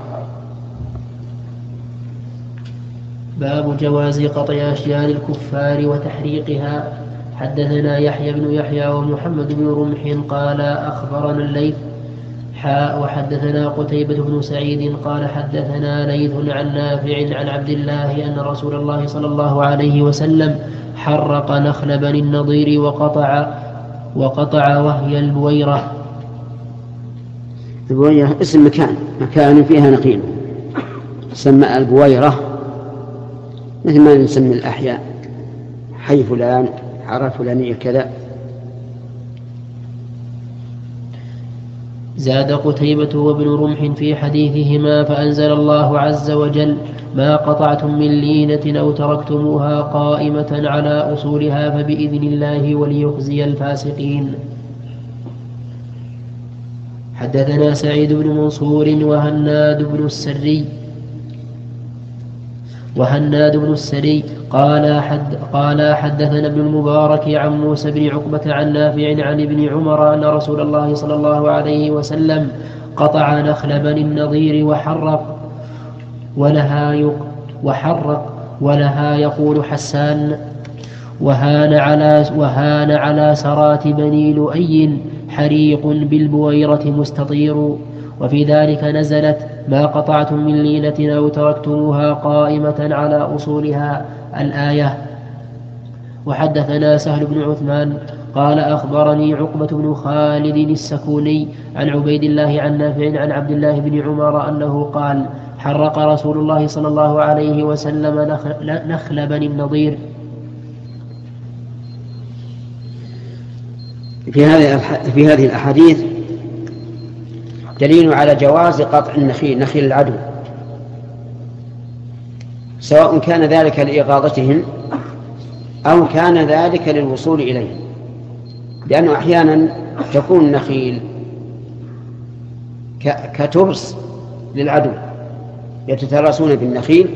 باب جواز قطع أشجار الكفار وتحريقها. حدثنا يحيى بن يحيى ومحمد بن رمح قال أخبرنا الليث وحدثنا قتيبة بن سعيد قال حدثنا ليث عن نافع عن عبد الله أن رسول الله صلى الله عليه وسلم حرق نخل بني النضير وقطع وهي البويرة. البويرة اسم مكان فيها نخيل، سمى البويرة مثل ما نسمي الأحياء، حي فلان، حارة فلانية كذا. زاد قتيبة وابن رمح في حديثهما فأنزل الله عز وجل: ما قطعتم من لينة أو تركتموها قائمة على أصولها فبإذن الله وليخزي الفاسقين. حدثنا سعيد بن منصور وهناد بن السري قال حدثنا ابن المبارك عن موسى بن عقبة عن نافع عن ابن عمر أن رسول الله صلى الله عليه وسلم قطع نخل بني النضير ولها يقول حسان: وهان على سرات بني لؤي حريق بالبويرة مستطير. وفي ذلك نزلت: ما قطعتم من لينة أو تركتموها قائمة على أصولها الآية. وحدثنا سهل بن عثمان قال أخبرني عقبة بن خالد السكوني عن عبيد الله عن نافع عن عبد الله بن عمر أنه قال: حرق رسول الله صلى الله عليه وسلم نخل بني النضير. في هذه الأحاديث دليل على جواز قطع النخيل، نخيل العدو، سواء كان ذلك لإغاظتهم أو كان ذلك للوصول إليهم، لأنه أحيانا تكون النخيل كترس للعدو، يتترسون بالنخيل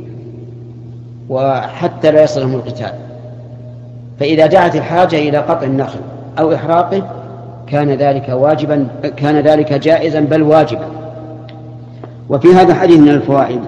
وحتى لا يصلهم القتال، فإذا دعت الحاجة إلى قطع النخل أو إحراقه كان ذلك جائزا بل واجبا. وفي هذا الحديث من الفوائد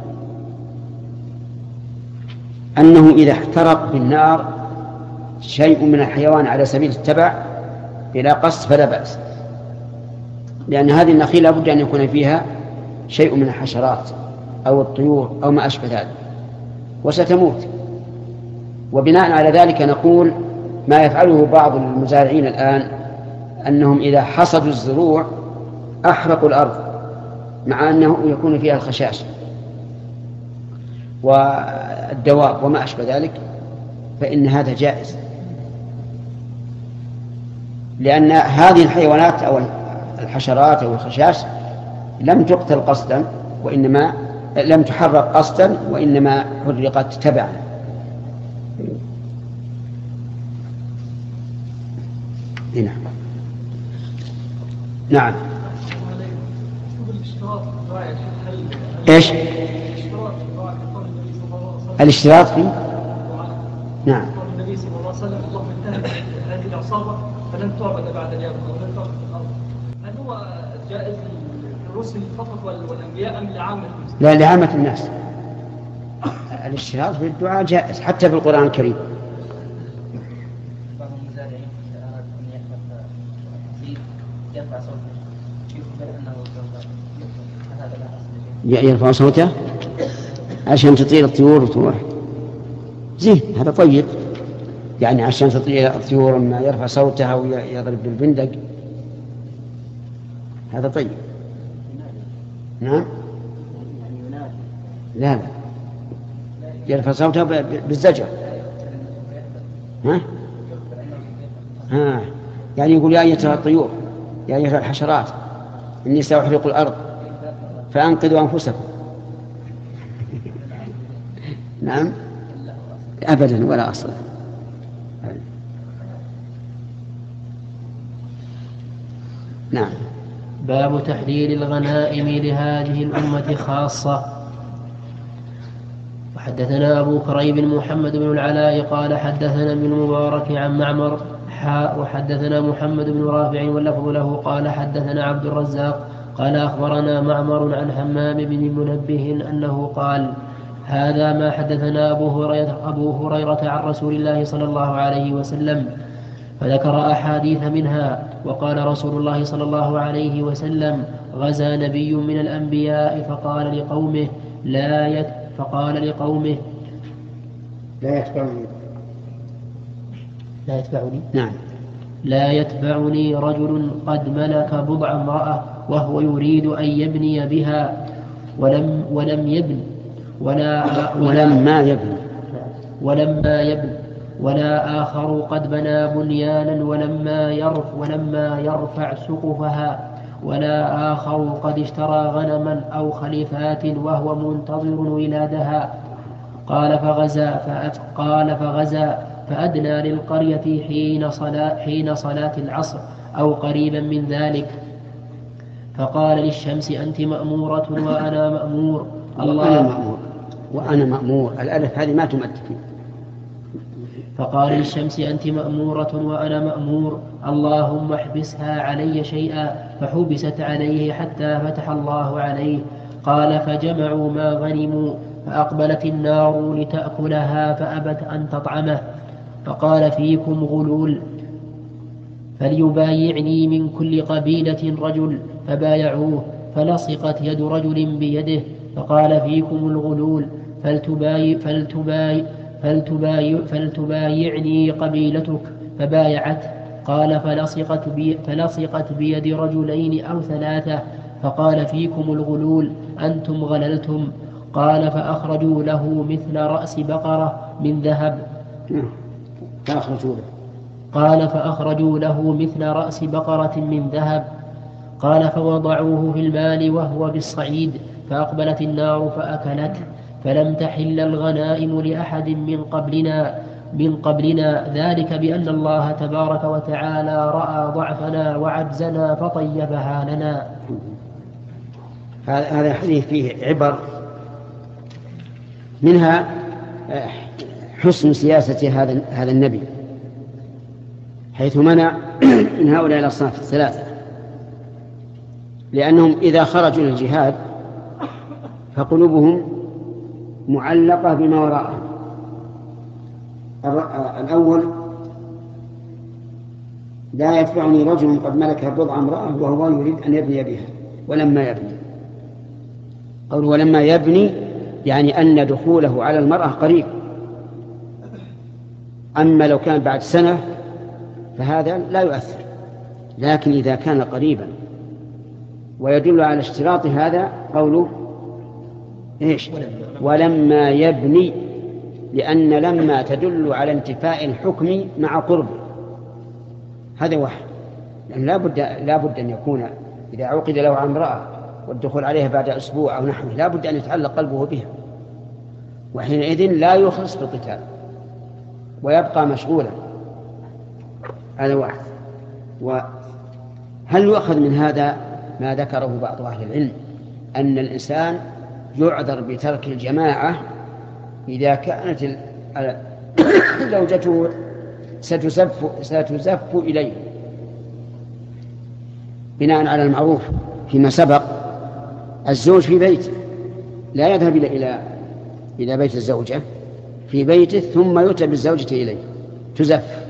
أنه إذا احترق بالنار شيء من الحيوان على سبيل التبع إلى قصد فلا بأس، لأن هذه النخيل لابد أن يكون فيها شيء من الحشرات أو الطيور أو ما أشبه ذلك وستموت. وبناء على ذلك نقول ما يفعله بعض المزارعين الآن أنهم إذا حصدوا الزروع أحرقوا الأرض مع أنه يكون فيها الخشاش والدواب وما أشبه ذلك، فإن هذا جائز، لأن هذه الحيوانات أو الحشرات أو الخشاش لم تقتل قصدا وإنما لم تحرق قصدا وإنما حرقت تبعا. هنا. نعم. ايش الاشتراط في؟ نعم. النبي صلى الله عليه وسلم: اللهم انتهت هذه العصابه فلن تعبد بعد اليوم ولن تعبد في الارض. هل هو جائز للرسل فقط والانبياء ام لعامه المسلمين؟ لا، لعامه الناس. الاشتراط في الدعاء جائز حتى في القرآن الكريم. يرفع صوته عشان تطير الطيور وتروح، زين، هذا طيب، يعني عشان تطير الطيور ما يرفع صوتها ويضرب بالبندق، هذا طيب. نعم. لا يرفع صوتها بالزجر. يعني يقول: يا أيتها الطيور، يا أيتها الحشرات، إني سأحرق الأرض فأنقذوا أنفسكم. نعم، أبدا ولا أصلا. نعم. باب تحليل الغنائم لهذه الأمة خاصة. وحدثنا أبو كريب محمد بن العلاء قال حدثنا ابن المبارك عن معمر وحدثنا محمد بن رافع واللفظ له قال حدثنا عبد الرزاق قال أخبرنا معمر عن حمام بن منبه أنه قال: هذا ما حدثنا أبو هريرة عن رسول الله صلى الله عليه وسلم، فذكر أحاديث منها. وقال رسول الله صلى الله عليه وسلم: غزا نبي من الأنبياء فقال لقومه نعم. لا يتبعني رجل قد ملك بضع امرأة وهو يريد أن يبني بها ولما يبن ولا آخر قد بنى بنيانا ولما يرفع سقفها ولا آخر قد اشترى غنما أو خليفات وهو منتظر ولادها. قال فغزا فأدنى للقرية حين صلاة العصر أو قريبا من ذلك، فقال للشمس أنت مأمورة وأنا مأمور. وأنا مأمور الألف هذه ما تمد فيه. فقال للشمس أنت مأمورة وأنا مأمور، اللهم احبسها علي شيئا، فحبست عليه حتى فتح الله عليه. قال فجمعوا ما غنموا، فأقبلت النار لتأكلها فأبت أن تطعمه، فقال فيكم غلول فليبايعني من كل قبيلة رجل، فبايعوه، فلصقت يد رجل بيده، فقال فيكم الغلول فلتبايعني قبيلتك، فبايعته. قال فلصقت بيد رجلين أو ثلاثة، فقال فيكم الغلول أنتم غللتم. قال فأخرجوا له مثل رأس بقرة من ذهب. قال فأخرجوا له مثل رأس بقرة من ذهب. قال فوضعوه في المال وهو بالصعيد، فأقبلت النار فأكلته، فلم تحل الغنائم لأحد من قبلنا ذلك بأن الله تبارك وتعالى رأى ضعفنا وعجزنا فطيبها لنا. هذا الحديث فيه عبر، منها حسن سياسة هذا النبي، حيث منع من هؤلاء الأصناف الثلاثة، لأنهم إذا خرجوا للجهاد فقلوبهم معلقة بما وراءه. الأول: لا يتبعني رجل قد ملك بضع امرأة وهو يريد أن يبني بها ولما يبني. قول ولما يبني يعني أن دخوله على المرأة قريب، أما لو كان بعد سنة فهذا لا يؤثر، لكن إذا كان قريبا. ويدل على اشتراط هذا قوله إيش؟ ولما يبني، لأن لما تدل على انتفاء الحكم مع قرب، هذا واحد. لأن لا بد أن يكون إذا عقد له على امرأة والدخول عليها بعد أسبوع أو نحوه لا بد أن يتعلق قلبه بها، وحينئذ لا يخلص في القتال ويبقى مشغولا. هذا واحد. وهل يؤخذ من هذا ما ذكره بعض أهل العلم، أن الإنسان يعذر بترك الجماعة إذا كانت زوجته ستزف إليه بناء على المعروف فيما سبق. الزوج في بيته لا يذهب إلى بيت الزوجة، في بيته ثم يؤتى بالزوجة إليه تزف.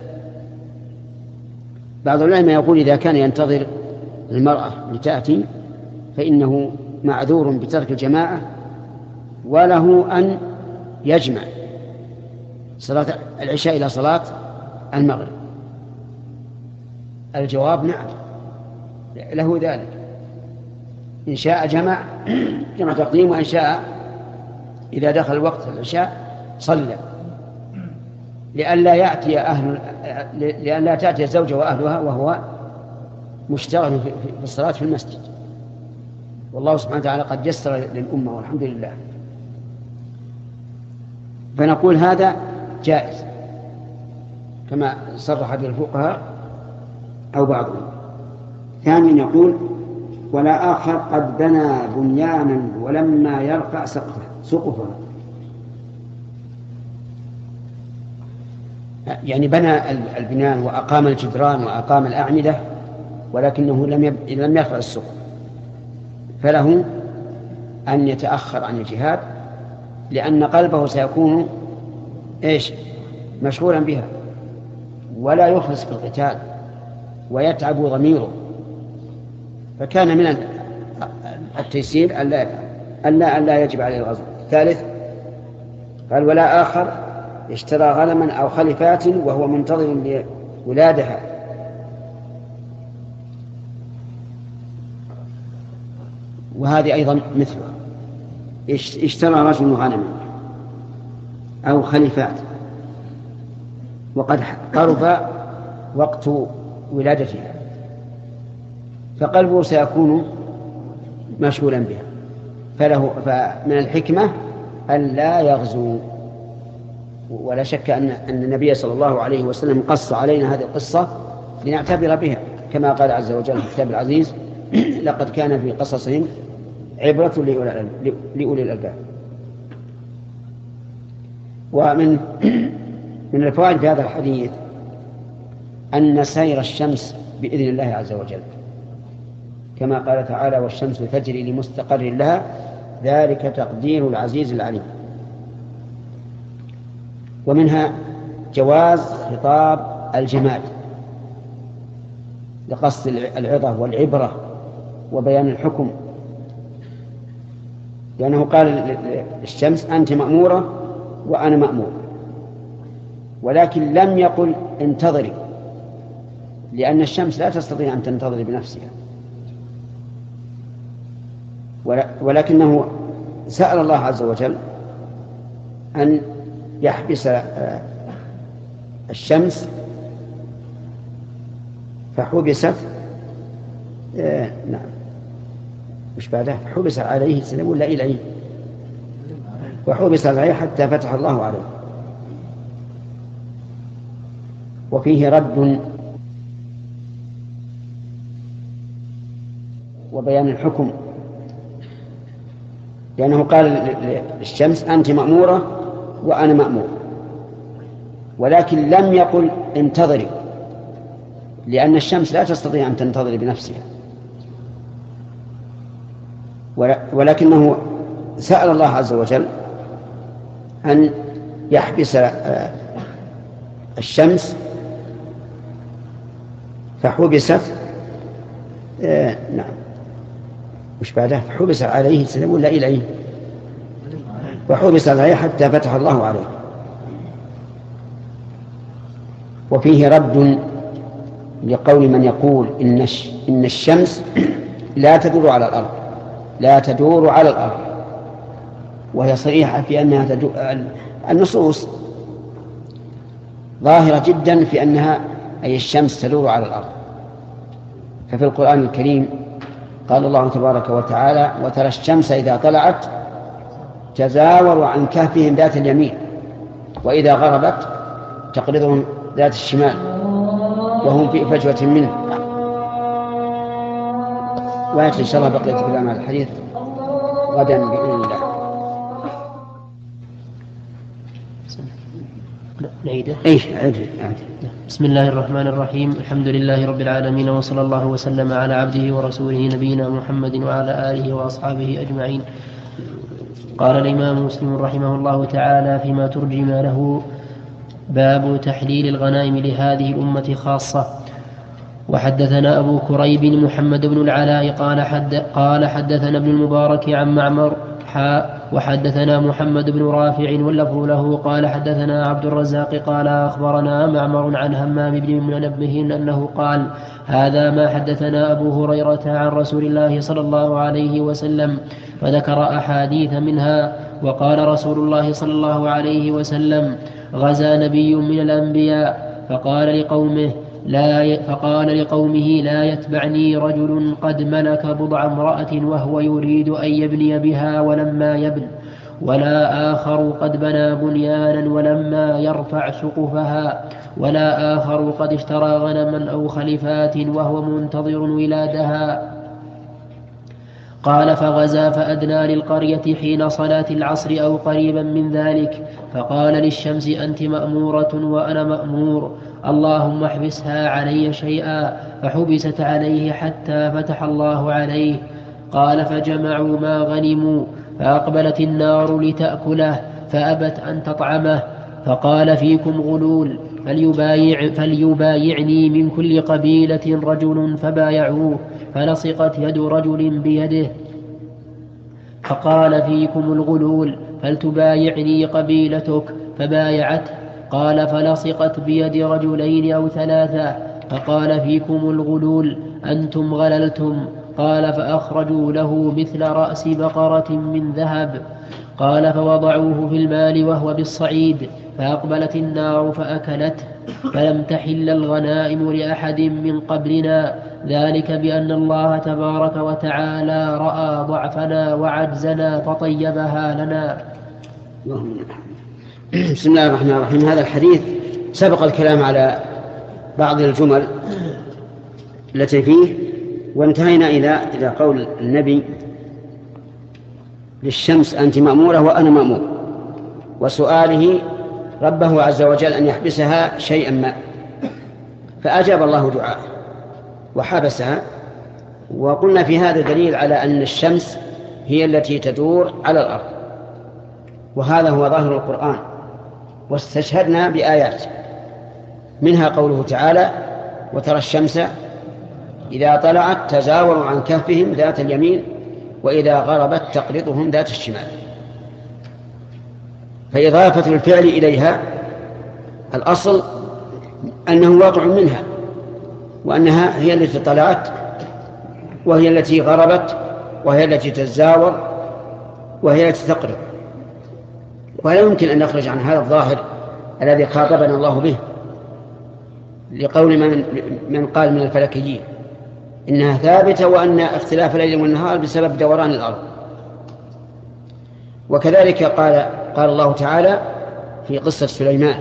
بعض العلماء يقول إذا كان ينتظر المرأة لتأتي فإنه معذور بترك الجماعة، وله أن يجمع صلاة العشاء إلى صلاة المغرب. الجواب نعم، له ذلك. إن شاء جمع تقديم، وإن شاء إذا دخل وقت العشاء صلى، لئلا تأتي الزوجة وأهلها وهو مشتغل في الصلاة في المسجد. والله سبحانه وتعالى قد يسر للأمة والحمد لله. فنقول هذا جائز كما صرح به الفقهاء أو بعضهم. ثانيا يقول ولا آخر قد بنى بنيانا ولما يرفع سقفها، يعني بنى البنيان وأقام الجدران وأقام الأعمدة ولكنه لم يرفع السقف، فله أن يتأخر عن الجهاد، لأن قلبه سيكون مشغولا بها ولا يخلص في القتال ويتعب ضميره. فكان من التيسير ألا يجب عليه الغزو. ثالث قال ولا آخر اشترى غنما أو خلفات وهو منتظر لولادها. وهذه أيضا مثلها. اشترى رجل غنما أو خليفات وقد قرب وقت ولادتها، فقلبه سيكون مشغولا بها، فمن الحكمة أن لا يغزو. ولا شك أن النبي صلى الله عليه وسلم قص علينا هذه القصة لنعتبر بها، كما قال عز وجل في الكتاب العزيز: لقد كان في قصصهم عبرة لأولي الألباب. ومن الفوائد في هذا الحديث أن سير الشمس بإذن الله عز وجل، كما قال تعالى: والشمس تجري لمستقر لها ذلك تقدير العزيز العليم. ومنها جواز خطاب الجماد لقصد العظة والعبرة وبيان الحكم، لأنه قال للشمس: أنت مأمورة وأنا مأمور، ولكن لم يقل انتظري، لأن الشمس لا تستطيع أن تنتظر بنفسها، ولكنه سأل الله عز وجل أن يحبس الشمس فحبست نعم مش بعدها حبس عليه السلام ولا إليه، وحبس عليه حتى فتح الله عليه. وفيه رد وبيان الحكم، لأنه قال للشمس: أنت مأمورة وأنا مأمور، ولكن لم يقل انتظري، لأن الشمس لا تستطيع أن تنتظر بنفسها، ولكنه سأل الله عز وجل أن يحبس الشمس فحبست نعم مش بعدها حبس عليه السلام ولا إليه، وحبس عليه حتى فتح الله عليه. وفيه رد لقول من يقول إن الشمس لا تدور على الأرض، وهي صريحة في أنها النصوص ظاهرة جدا في أنها أي الشمس تدور على الأرض. ففي القرآن الكريم قال الله تبارك وتعالى: وترى الشمس إذا طلعت تزاور عن كهفهم ذات اليمين وإذا غربت تقرضهم ذات الشمال وهم في فجوة منه. ويأتي إن شاء الله بقية كلام الحديث غدا بإذن الله. نعيده. عيد. بسم الله الرحمن الرحيم. الحمد لله رب العالمين، وصلى الله وسلم على عبده ورسوله نبينا محمد وعلى آله وأصحابه أجمعين. قال الإمام مسلم رحمه الله تعالى فيما ترجم له: باب تحليل الغنائم لهذه الأمة خاصة. وحدثنا أبو كريب محمد بن العلاء قال حدثنا ابن المبارك عن معمر وحدثنا محمد بن رافع واللفظ له قال حدثنا عبد الرزاق قال أخبرنا معمر عن همام بن منبه أنه قال: هذا ما حدثنا أبو هريرة عن رسول الله صلى الله عليه وسلم، فذكر أحاديث منها. وقال رسول الله صلى الله عليه وسلم: غزا نبي من الأنبياء فقال لقومه: لا يتبعني رجل قد ملك بضع امرأة وهو يريد أن يبني بها ولما يبن، ولا آخر قد بنى بنيانا ولما يرفع سقفها، ولا آخر قد اشترى غنما أو خلفات وهو منتظر ولادها. قال: فغزا فأدنى للقرية حين صلاة العصر أو قريبا من ذلك، فقال للشمس: أنت مأمورة وأنا مأمور، اللهم احبسها علي شيئا، فحبست عليه حتى فتح الله عليه. قال: فجمعوا ما غنموا، فأقبلت النار لتأكله فأبت أن تطعمه، فقال: فيكم غلول، فليبايعني من كل قبيلة رجل، فبايعوه، فلصقت يد رجل بيده، فقال: فيكم الغلول، فلتبايعني قبيلتك، فبايعته. قال: فلصقت بيد رجلين أو ثلاثة، فقال: فيكم الغلول، أنتم غللتم. قال فأخرجوا له مثل رأس بقرة من ذهب. قال فوضعوه في المال وهو بالصعيد، فأقبلت النار فأكلته، فلم تحل الغنائم لأحد من قبلنا، ذلك بأن الله تبارك وتعالى رأى ضعفنا وعجزنا فطيبها لنا. بسم الله الرحمن الرحيم. هذا الحديث سبق الكلام على بعض الجمل التي فيه، وانتهينا إلى قول النبي للشمس أنت مأمورة وأنا مأمور، وسؤاله ربه عز وجل أن يحبسها شيئا ما، فأجاب الله دعاءه وحبسها. وقلنا في هذا دليل على أن الشمس هي التي تدور على الأرض، وهذا هو ظاهر القرآن. واستشهدنا بآيات منها قوله تعالى وترى الشمس إذا طلعت تزاور عن كهفهم ذات اليمين وإذا غربت تقرضهم ذات الشمال. فإضافة الفعل إليها الأصل أنه واقع منها، وأنها هي التي طلعت وهي التي غربت وهي التي تزاور وهي التي تقرض. ولا يمكن أن نخرج عن هذا الظاهر الذي خاطبنا الله به، لقول من قال من الفلكيين إنها ثابتة وأن اختلاف الليل والنهار بسبب دوران الأرض. وكذلك قال الله تعالى في قصة سليمان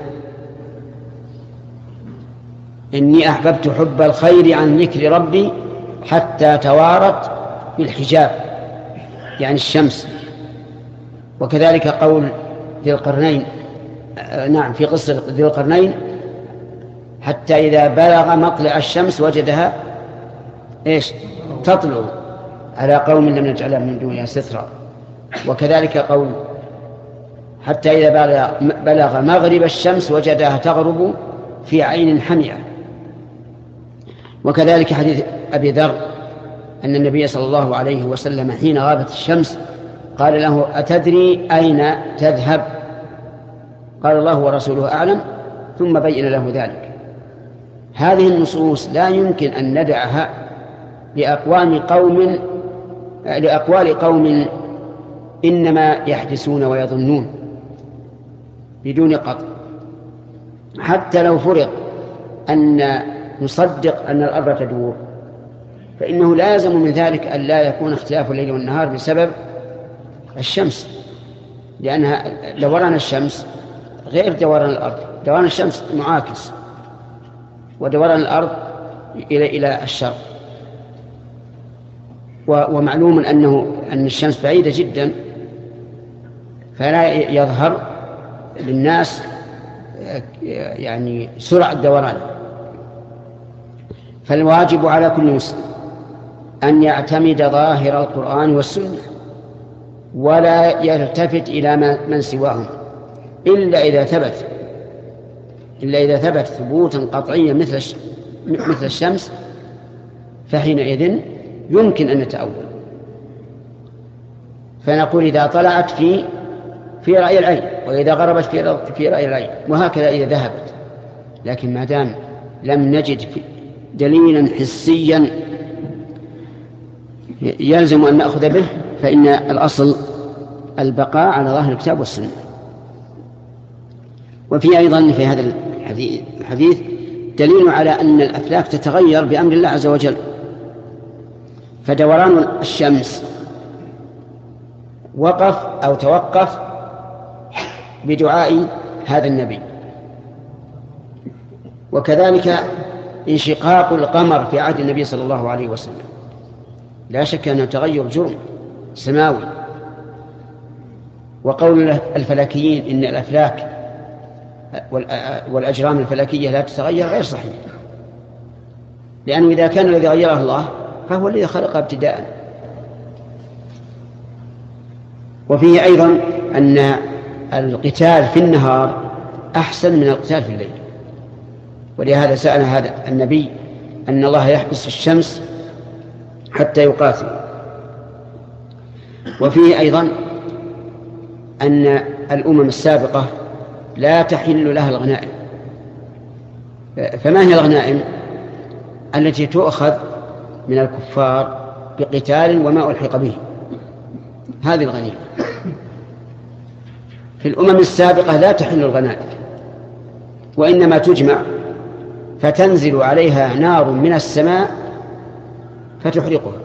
إني أحببت حب الخير عن ذكر ربي حتى توارت بالحجاب، يعني الشمس. وكذلك قول ذي القرنين في قصة ذي القرنين حتى إذا بلغ مطلع الشمس وجدها تطلع على قوم لم نجعل من دونها سترا. وكذلك قول حتى إذا بلغ مغرب الشمس وجدها تغرب في عين حمئة. وكذلك حديث أبي ذر أن النبي صلى الله عليه وسلم حين غابت الشمس قال له أتدري أين تذهب؟ قال الله ورسوله أعلم، ثم بين له ذلك. هذه النصوص لا يمكن أن ندعها لأقوال قوم إنما يحدثون ويظنون بدون قطع. حتى لو فرض أن نصدق أن الأرض تدور، فإنه لازم من ذلك أن لا يكون اختلاف الليل والنهار بسبب الشمس، لأنها دوران الشمس غير دوران الأرض. دوران الشمس معاكس، ودوران الأرض إلى الشرق. ومعلوم أن الشمس بعيدة جدا، فلا يظهر للناس يعني سرعة الدوران. فالواجب على كل مسلم أن يعتمد ظاهر القرآن والسنة ولا يلتفت إلى من سواهم إلا إذا ثبت ثبوتا قطعيا مثل الشمس، فحينئذ يمكن أن نتأول. فنقول إذا طلعت في رأي العين، وإذا غربت في رأي العين، وهكذا إذا ذهبت. لكن ما دام لم نجد دليلا حسيا يلزم أن نأخذ به، فإن الأصل البقاء على ظاهر الكتاب والسنة. وفي أيضا في هذا الحديث دليل على أن الأفلاك تتغير بأمر الله عز وجل. فدوران الشمس وقف أو توقف بدعاء هذا النبي. وكذلك انشقاق القمر في عهد النبي صلى الله عليه وسلم لا شك أنه تغير جرم سماوي. وقول الفلكيين إن الأفلاك والأجرام الفلكية لا تتغير غير صحيح، لأنه إذا كان الذي غيره الله فهو الذي خلق ابتداء. وفيه أيضا أن القتال في النهار أحسن من القتال في الليل، ولهذا سأل هذا النبي أن الله يحبس الشمس حتى يقاتل. وفيه أيضا أن الأمم السابقة لا تحل لها الغنائم. فما هي الغنائم؟ التي تؤخذ من الكفار بقتال وما ألحق به، هذه الغنيمة. في الأمم السابقة لا تحل الغنائم، وإنما تجمع فتنزل عليها نار من السماء فتحرقها.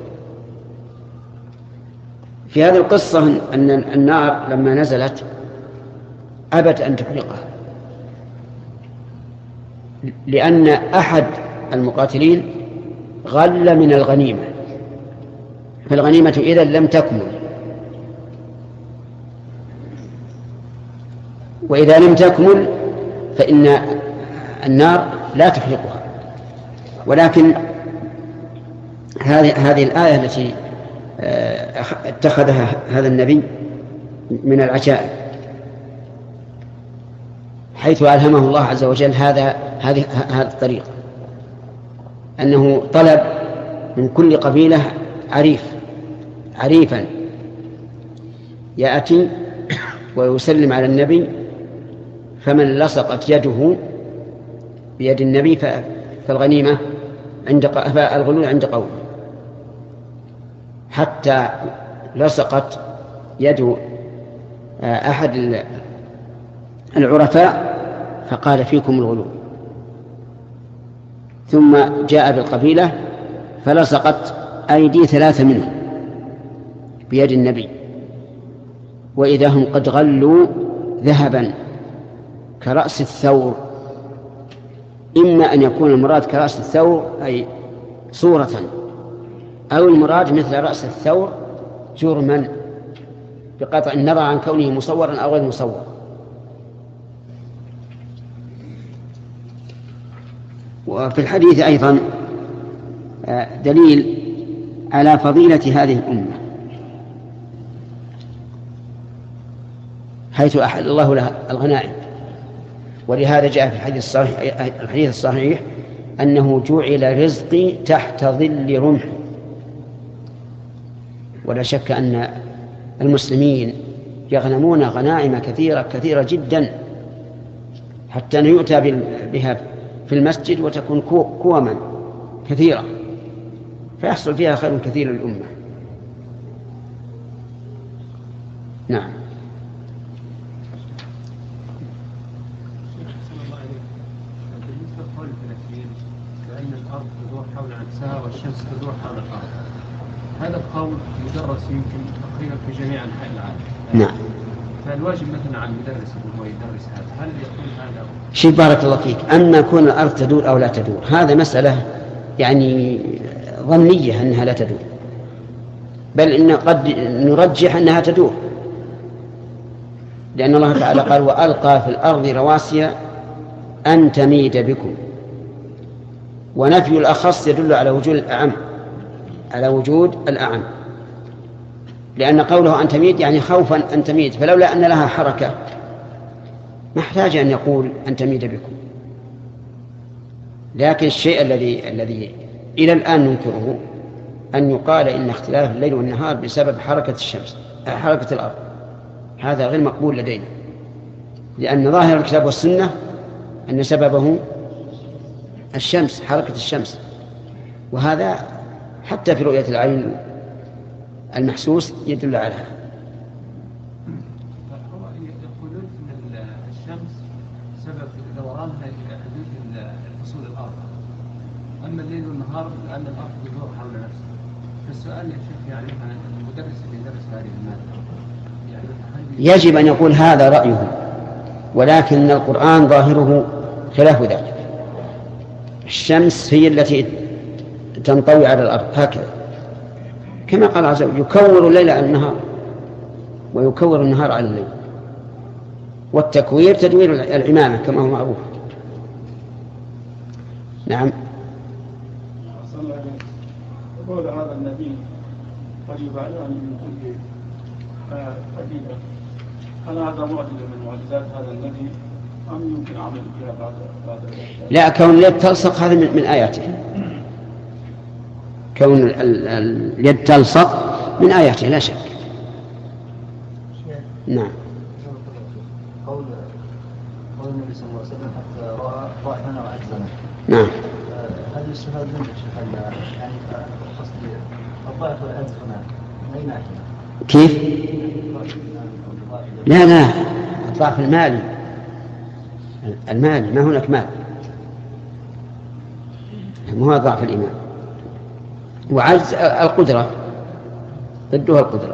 في هذه القصة أن النار لما نزلت أبت أن تحرقها، لأن أحد المقاتلين غل من الغنيمة، فالغنيمة إذن لم تكمل، وإذا لم تكمل فإن النار لا تحرقها. ولكن هذه الآية التي اتخذها هذا النبي من العجائب، حيث ألهمه الله عز وجل هذا الطريق، أنه طلب من كل قبيلة عريفا يأتي ويسلم على النبي، فمن لصقت يده بيد النبي فالغنيمة فالغلول عند قوم، حتى لصقت يد أحد العرفاء فقال فيكم الغلول، ثم جاء بالقبيلة فلصقت أيدي 3 منهم بيد النبي، وإذا هم قد غلوا ذهبا كرأس الثور. إما أن يكون المراد كرأس الثور أي صورة، أو المراد مثل رأس الثور جرما، بقطع النظر عن كونه مصورا أو غير مصور. وفي الحديث أيضا دليل على فضيلة هذه الأمة، حيث أحل الله لها الغنائم. ولهذا جاء في الحديث الصحيح أنه جعل رزقي تحت ظل رمح. ولا شك أن المسلمين يغنمون غنائم كثيرة جدا، حتى يؤتى بها في المسجد وتكون كوما كثيرة، فيحصل فيها خير كثير للأمة. نعم. بالنسبة لقول الفلسطينيين بأن الأرض تدور حول عكسها والشمس تدور حول الأرض، هذا القول يدرس يمكن تقريبا في جميع أنحاء العالم. نعم. فالواجب مثلا على المدرس أنه يدرس هذا، هل يكون هذا؟ شيء بارك الله فيك. أما كون الأرض تدور أو لا تدور هذا مسألة يعني ظنية أنها لا تدور، بل إن قد نرجح أنها تدور، لأن الله تعالى قال وألقى في الأرض رواسي أن تميد بكم. ونفي الأخص يدل على وجود الأعم، لأن قوله أن تميد يعني خوفا أن تميد، فلولا أن لها حركة ما احتاج أن يقول أن تميد بكم. لكن الشيء الذي إلى الآن ننكره أن يقال إن اختلاف الليل والنهار بسبب حركة الأرض، هذا غير مقبول لدينا، لأن ظاهر الكتاب والسنة أن سببه الشمس، حركة الشمس، وهذا حتى في رؤية العين المحسوس يدل عليها. يقولون أن الشمس سبب دورانها حدوث الفصول الأربعة، أما الليل والنهار لأن الأرض تدور حول نفسها. فالسؤال يا شيخ يعني المدرس اللي يدرس هذه المادة يجب أن يقول هذا رأيه، ولكن القرآن ظاهره خلاف ذلك. الشمس هي التي تنطوي على الأرض هكذا، كما قال عز وجل يكور الليل على النهار ويكور النهار على الليل، والتكوير تدوير العمامة كما هو معروف. نعم. يقول هذا النبي قد يبعدني من كل قبيلة، هل هذا معجزة من معجزات هذا النبي أم يمكن عمل فيها بعد لا، كون اليد تلصق هذا من آياته، كون اليد تلصق من آياته لا شك. نعم. قول النبي صلى الله عليه وسلم حتى رأى وعجزنا. نعم. هل يستفاد منه شيخ يعني قصدي الضعف والعجز هنا من أي ناحية؟ كيف؟ لا الضعف المالي ما هناك مال، ما هو ضعف الإيمان. وعجز القدرة ضدها القدرة.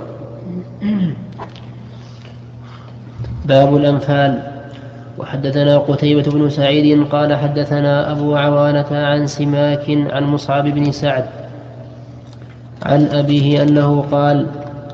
باب الأنفال. وحدثنا قتيبة بن سعيد قال حدثنا أبو عوانة عن سماك عن مصعب بن سعد عن أبيه أنه قال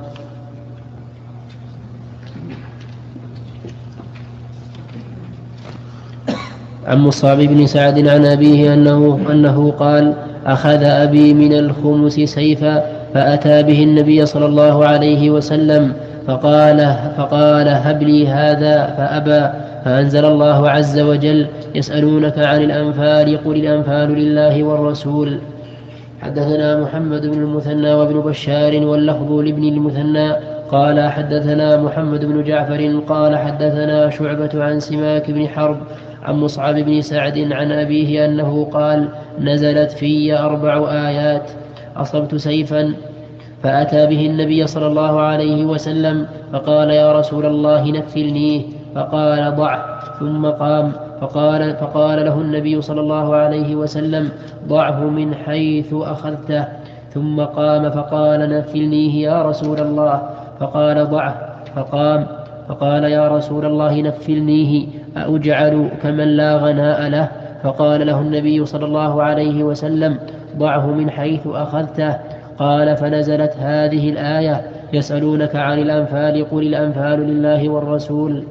عن مصعب بن سعد عن أبيه أنه قال أخذ أبي من الخمس سيفا فأتى به النبي صلى الله عليه وسلم فقال هب لي هذا فأبى، فأنزل الله عز وجل يسألونك عن الأنفال قل الأنفال لله والرسول. حدثنا محمد بن المثنى وابن بشار واللفظ لابن المثنى قال حدثنا محمد بن جعفر قال حدثنا شعبة عن سماك بن حرب عن مصعب بن سعد عن أبيه أنه قال نزلت في 4 آيات أصبت سيفا فأتى به النبي صلى الله عليه وسلم فقال يا رسول الله نكفلنيه، فقال ضعه، ثم قام فقال له النبي صلى الله عليه وسلم ضعه من حيث أخذته، ثم قام فقال نكفلنيه يا رسول الله، فقال ضعه، فقام فقال يا رسول الله نكفلنيه أأجعل كمن لا غناء له؟ فقال له النبي صلى الله عليه وسلم ضعه من حيث أخذته. قال فنزلت هذه الآية يسألونك عن الأنفال قل الأنفال لله والرسول.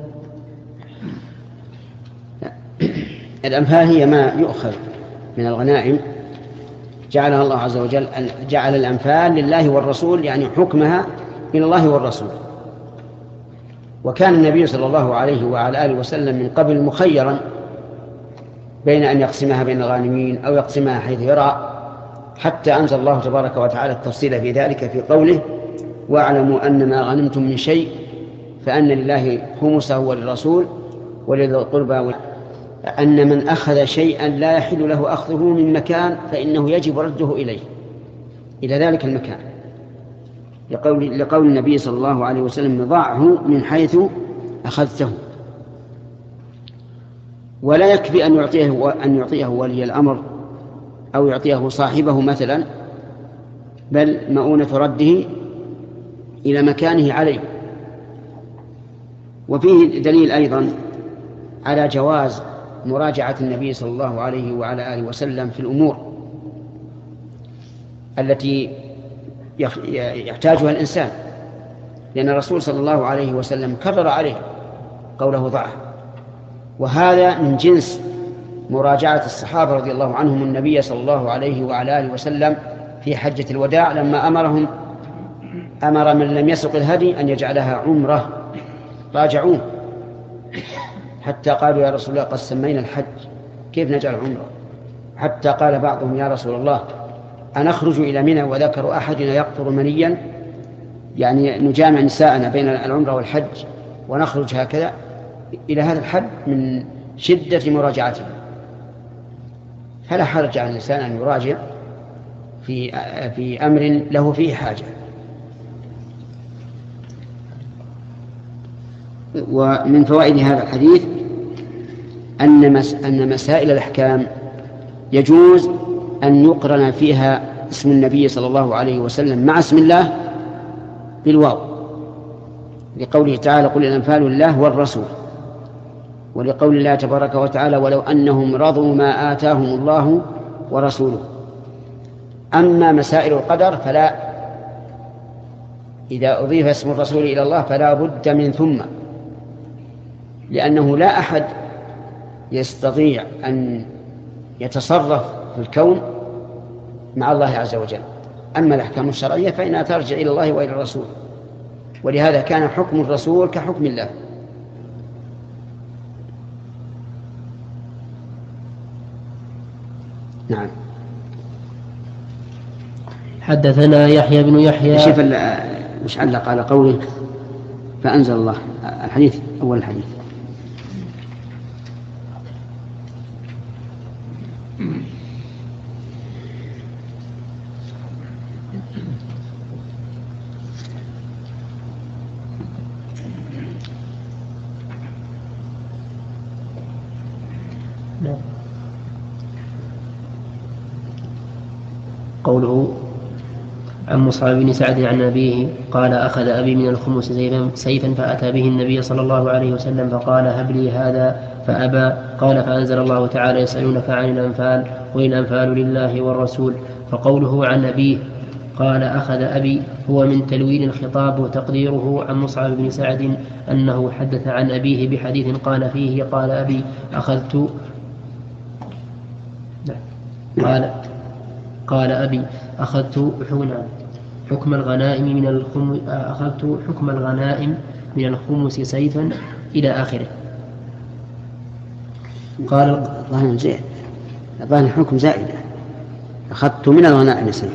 الأنفال هي ما يؤخذ من الغنائم جعلها الله عز وجل، جعل الأنفال لله والرسول، يعني حكمها إلى الله والرسول. وكان النبي صلى الله عليه وعلى آله وسلم من قبل مخيرا بين أن يقسمها بين الغانمين أو يقسمها حيث يرى، حتى أنزل الله تبارك وتعالى التفصيل في ذلك في قوله واعلموا أن ما غنمتم من شيء فأن لله خمسه وللرسول ولذي القربى، أن من أخذ شيئا لا يحل له أخذه من مكان فإنه يجب رده إلى ذلك المكان، لقول النبي صلى الله عليه وسلم ضعه من حيث أخذته. ولا يكفي أن يعطيه ولي الأمر أو يعطيه صاحبه مثلا، بل مؤونة رده إلى مكانه عليه. وفيه دليل أيضا على جواز مراجعة النبي صلى الله عليه وعلى آله وسلم في الأمور التي يحتاجها الإنسان، لأن الرسول صلى الله عليه وسلم كرر عليه قوله ضعه، وهذا من جنس مراجعة الصحابة رضي الله عنهم النبي صلى الله عليه وعلى آله وسلم في حجة الوداع لما أمر من لم يسق الهدي أن يجعلها عمرة، راجعوه حتى قالوا يا رسول الله قد سمينا الحج كيف نجعل عمرة؟ حتى قال بعضهم يا رسول الله أنخرج إلى منى وذكر أحدنا يقطر منيا، يعني نجامع نساءنا بين العمرة والحج ونخرج هكذا إلى هذا الحد من شدة مراجعته. فلا حرج على الإنسان أن يراجع في أمر له فيه حاجة. ومن فوائد هذا الحديث أن مسائل الأحكام يجوز أن يقرن فيها اسم النبي صلى الله عليه وسلم مع اسم الله بالواو، لقوله تعالى قل الأنفال لله والرسول، ولقول الله تبارك وتعالى ولو أنهم رضوا ما آتاهم الله ورسوله. أما مسائل القدر فلا، إذا أضيف اسم الرسول إلى الله فلا بد من ثم، لأنه لا أحد يستطيع أن يتصرف في الكون مع الله عز وجل. أما الأحكام الشرعية فإنها ترجع إلى الله وإلى الرسول، ولهذا كان حكم الرسول كحكم الله. نعم. حدثنا يحيى بن يحيى. شوف مش علق على قوله فأنزل الله الحديث، أول الحديث. قوله عن مصعب بن سعد عن أبيه قال أخذ أبي من الخمس سيفا فأتى به النبي صلى الله عليه وسلم فقال هب لي هذا فأبى. قال فأنزل الله تعالى يسألونك عن الأنفال قل الأنفال لله والرسول. فقوله عن أبيه قال أخذ أبي هو من تلوين الخطاب، وتقديره عن مصعب بن سعد أنه حدث عن أبيه بحديث قال فيه قال أبي أخذت حكم الغنائم من الخمس سيفا إلى آخره. قال ظاهر الحكم زائدة، أخذت من الغنائم سيفا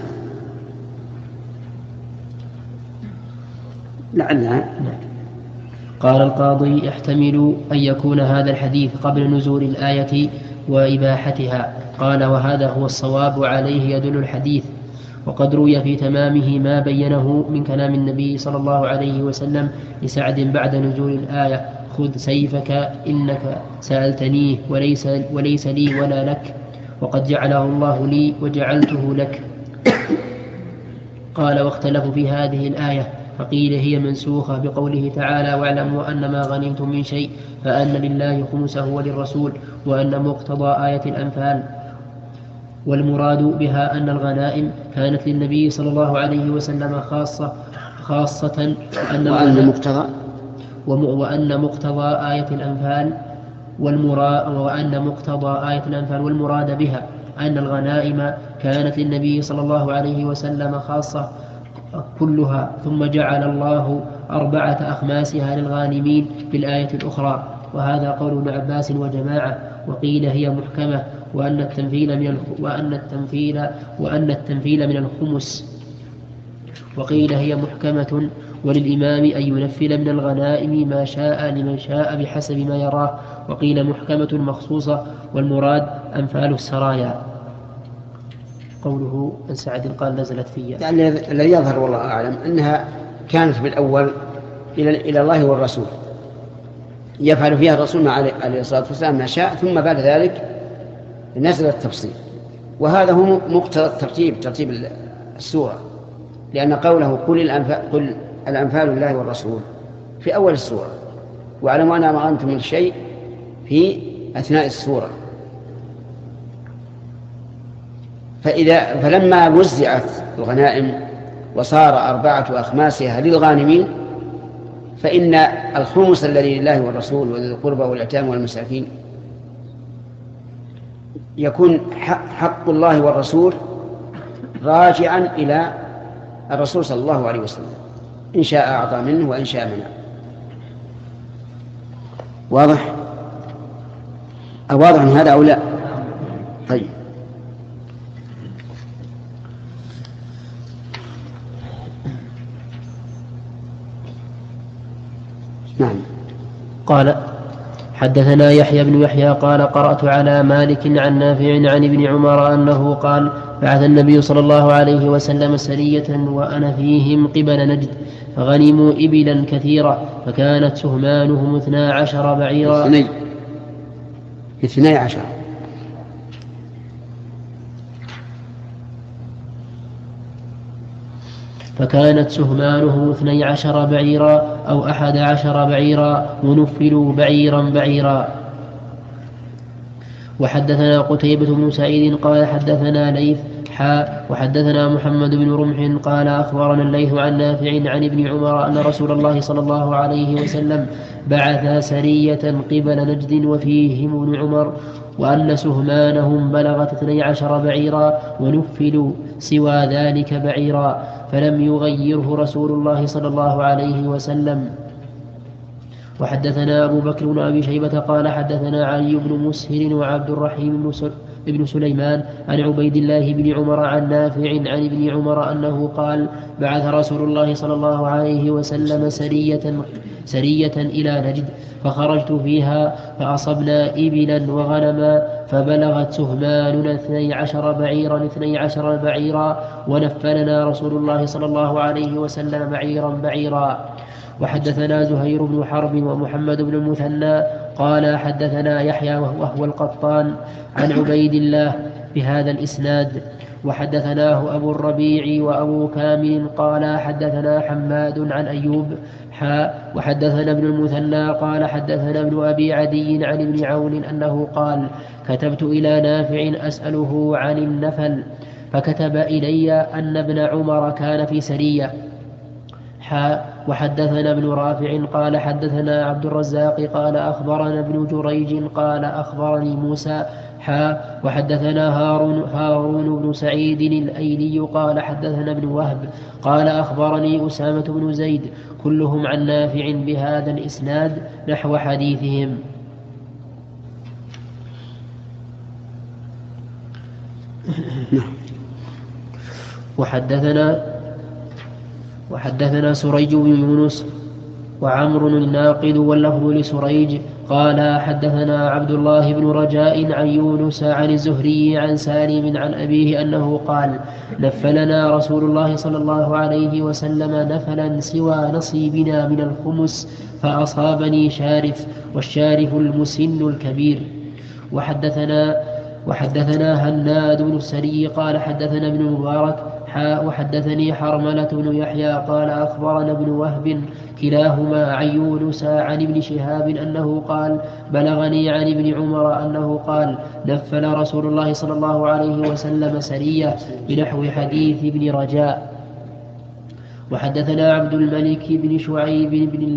لعلها. قال القاضي يحتمل أن يكون هذا الحديث قبل نزول الآية وإباحتها. قال وهذا هو الصواب وعليه يدل الحديث. وقد روي في تمامه ما بينه من كلام النبي صلى الله عليه وسلم لسعد بعد نزول الآية خذ سيفك إنك سألتنيه وليس لي ولا لك، وقد جعله الله لي وجعلته لك. قال واختلفوا في هذه الآية فقيل هي منسوخة بقوله تعالى واعلموا أن ما غنمتم من شيء فأن لله خمسه وللرسول، وأن مقتضى آية الأنفال. والمراد بها أن الغنائم كانت للنبي صلى الله عليه وسلم خاصة وأن مقتضى آية الأنفال والمراد بها أن الغنائم كانت للنبي صلى الله عليه وسلم خاصة كلها، ثم جعل الله 4 أخماسها للغانمين في الآية الأخرى. وهذا قول ابن عباس وجماعة. وقيل هي محكمة وأن التنفيل من الخمس. وقيل هي محكمة وللإمام أن ينفل من الغنائم ما شاء لمن شاء بحسب ما يراه. وقيل محكمة مخصوصة والمراد أنفال السرايا. قوله عن سعد قال نزلت فيها. الذي يظهر والله أعلم أنها كانت بالأول إلى الله والرسول، يفعل فيها الرسول عليه الصلاة والسلام ما شاء، ثم بعد ذلك نزل التفصيل. وهذا هو مقتضى ترتيب السورة، لأن قوله قل الأنفال لله والرسول في أول السورة، واعلموا أن ما غنمتم من شيء في أثناء السورة. فلما وزعت الغنائم وصار 4 أخماسها للغانمين، فإن الخمس الذي لله والرسول وذي القربى واليتامى والمساكين يكون حق الله والرسول راجعا إلى الرسول صلى الله عليه وسلم، إن شاء أعطى منه وإن شاء منع. واضح هذا أو لا؟ طيب. نعم. قال حدثنا يحيى بن يحيى قال قرأت على مالك عن نافع عن ابن عمر أنه قال بعث النبي صلى الله عليه وسلم سرية وأنا فيهم قبل نجد فغنموا إبلا كثيرة فكانت سهمانهم 12 بعيرا. 12 فكانت سهمانه 12 بعيرا أو 11 بعيرا ونفلوا بعيرا. وحدثنا قتيبة بن سعيد قال حدثنا ليث وحدثنا محمد بن رمح قال أخبرنا الليث عن نافع عن ابن عمر أن رسول الله صلى الله عليه وسلم بعث سرية قبل نجد وفيهم ابن عمر، وأن سهمانهم بلغت 12 بعيرا ونفلوا سوى ذلك بعيرا، فلم يغيره رسول الله صلى الله عليه وسلم. وحدثنا أبو بكر بن أبي شيبة قال حدثنا علي بن مسهر وعبد الرحيم بن سليمان عن عبيد الله بن عمر عن نافع عن ابن عمر أنه قال بعث رسول الله صلى الله عليه وسلم سرية إلى نجد فخرجت فيها فأصبنا إبلا وغنما فبلغت سهماننا 12 بعيرا ونفلنا رسول الله صلى الله عليه وسلم بعيرا. وحدثنا زهير بن حرب ومحمد بن المثنى قال حدثنا يحيى وهو القطان عن عبيد الله بهذا الإسناد. وحدثناه أبو الربيع وأبو كامل قال حدثنا حماد عن أيوب وحدثنا ابن المثنى قال حدثنا ابن أبي عدي عن ابن عون أنه قال كتبت إلى نافع أسأله عن النفل فكتب إلي أن ابن عمر كان في سرية. وحدثنا ابن رافع قال حدثنا عبد الرزاق قال أخبرنا ابن جريج قال أخبرني موسى وحدثنا هارون بن سعيد الأيلي قال حدثنا ابن وهب قال أخبرني أسامة بن زيد كلهم عن نافع بهذا الإسناد نحو حديثهم. وحدثنا سريج بن يونس وعمر الناقد واللفظ لسريج قال حدثنا عبد الله بن رجاء عن يونس عن الزهري عن سالم عن أبيه أنه قال نفلنا رسول الله صلى الله عليه وسلم نفلا سوى نصيبنا من الخمس فأصابني شارف والشارف المسن الكبير. وحدثنا هناد بن السري قال حدثنا ابن مبارك وحدثني حرملة بن يحيى قال أخبرنا ابن وهب كلاهما عن يونس عن ابن شهاب أنه قال بلغني عن ابن عمر أنه قال نفل رسول الله صلى الله عليه وسلم سرية بنحو حديث ابن رجاء. وحدثنا عبد الملك بن شعيب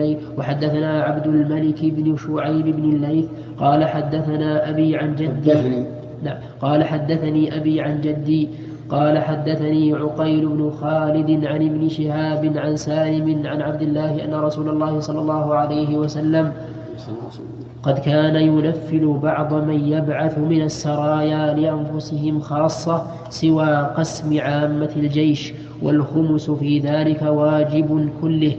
بن الليث قال حدثنا أبي عن جدي قال حدثني أبي عن جدي قال حدثني عقيل بن خالد عن ابن شهاب عن سالم عن عبد الله أن رسول الله صلى الله عليه وسلم قد كان ينفل بعض من يبعث من السرايا لأنفسهم خاصة سوى قسم عامة الجيش والخمس في ذلك واجب كله.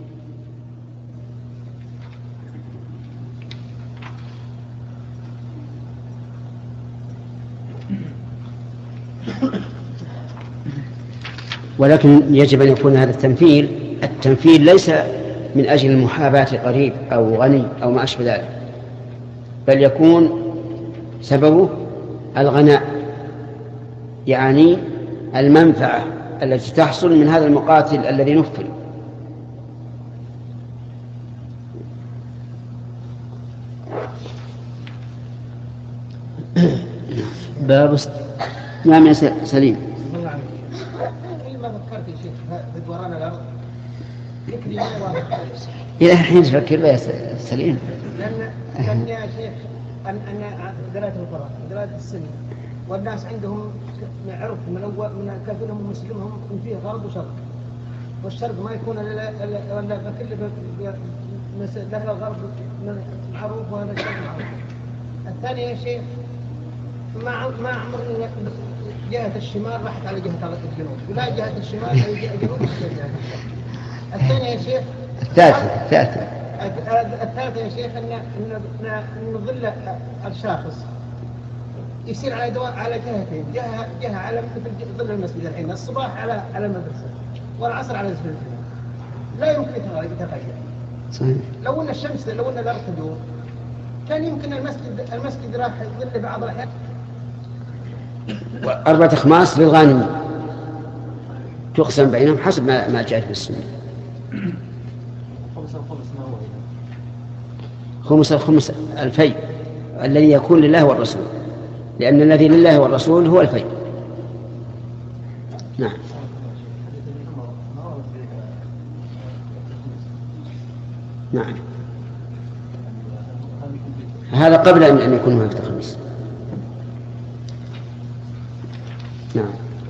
ولكن يجب أن يكون هذا التنفيل ليس من أجل المحاباة قريب أو غني أو ما أشبه ذلك، بل يكون سببه الغناء، يعني المنفعة التي تحصل من هذا المقاتل الذي نفل. باب نعم يا سليم. ما فكرت يا شيخ في دوران الأرض فكري ما واضح إلى الحين تفكر يا سليم. لأن يا شيخ أن قراءة القرآن قراءة السنة والناس عندهم عرف من أول من كافرهم ومسلمهم إن فيه غرب وشرق، والشرق ما يكون إلا بكل دخل الغرب معروف وهذا الشرق معروف. الثاني يا شيخ ما عمرنا جهة الشمال راحت على جهة الجنوب، ولا جهة الشمال أي جهة الجنوب على جهة الشمال. الثاني يا شيخ الثالث يا شيخ أن ظل الشاخص يصير على دواء على جهتين، جهة على مثل ظل المسجد الحين، الصباح على المدرسة والعصر على المسجد، لا يمكن يتغير. صحيح. لو أن الشمس لو أن الأرض تدور كان يمكن المسجد راح يظل بعض الأحيان 4 أخماس للغانم تقسم بينهم حسب ما جاءت بالسنة. خمس الفيء الذي يكون لله والرسول، لأن الذي لله والرسول هو الفيء. نعم. نعم، هذا قبل أن يكون هناك تخميس. نعم.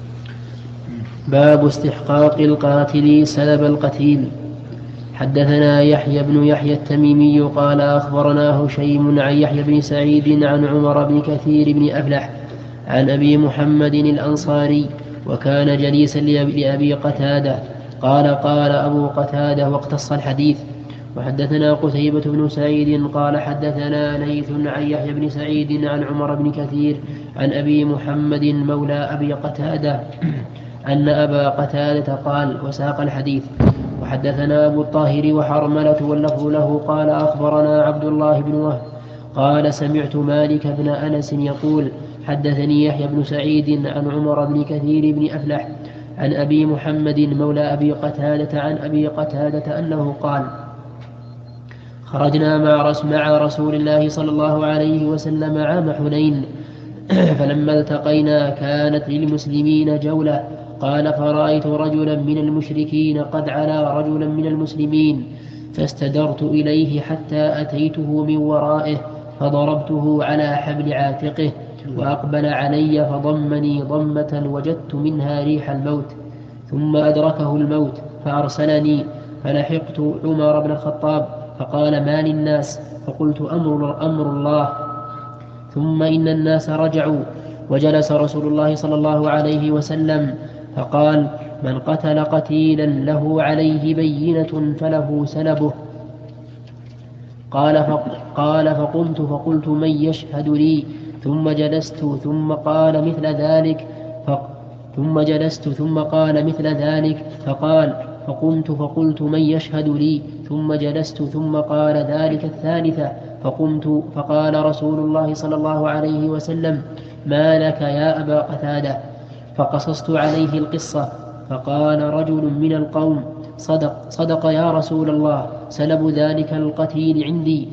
باب استحقاق القاتل سلب القتيل. حدثنا يحيى بن يحيى التميمي قال أخبرنا هشيم عن يحيى بن سعيد عن عمر بن كثير بن أفلح عن أبي محمد الأنصاري وكان جليسا لأبي قتادة قال أبو قتادة واقتص الحديث. وحدثنا قتيبة بن سعيد قال حدثنا ليث عن يحيى بن سعيد عن عمر بن كثير عن أبي محمد مولى أبي قتادة أن أبا قتادة قال وساق الحديث. وحدثنا أبو الطاهر وحرملة واللفظ له قال أخبرنا عبد الله بن وهب قال سمعت مالك بن أنس يقول حدثني يحيى بن سعيد عن عمر بن كثير بن أفلح عن أبي محمد مولى أبي قتادة عن أبي قتادة أنه قال: خرجنا مع رسول الله صلى الله عليه وسلم عام حنين، فلما التقينا كانت للمسلمين جولة. قال: فرأيت رجلا من المشركين قد علا رجلا من المسلمين، فاستدرت إليه حتى أتيته من ورائه، فضربته على حبل عاتقه، وأقبل علي فضمني ضمة وجدت منها ريح الموت، ثم أدركه الموت فأرسلني، فلحقت عمر بن الخطاب فقال: ما للناس؟ فقلت: أمر الله. ثم إن الناس رجعوا، وجلس رسول الله صلى الله عليه وسلم فقال: من قتل قتيلا له عليه بينة فله سلبه. قال فقلت من يشهد لي؟ ثم جلست ثم قال مثل ذلك فقال: فقلت من يشهد لي؟ ثم جلست ثم قال ذلك الثالثة، فقمت فقال رسول الله صلى الله عليه وسلم: ما لك يا أبا قتادة؟ فقصصت عليه القصة، فقال رجل من القوم: صدق يا رسول الله، سلب ذلك القتيل عندي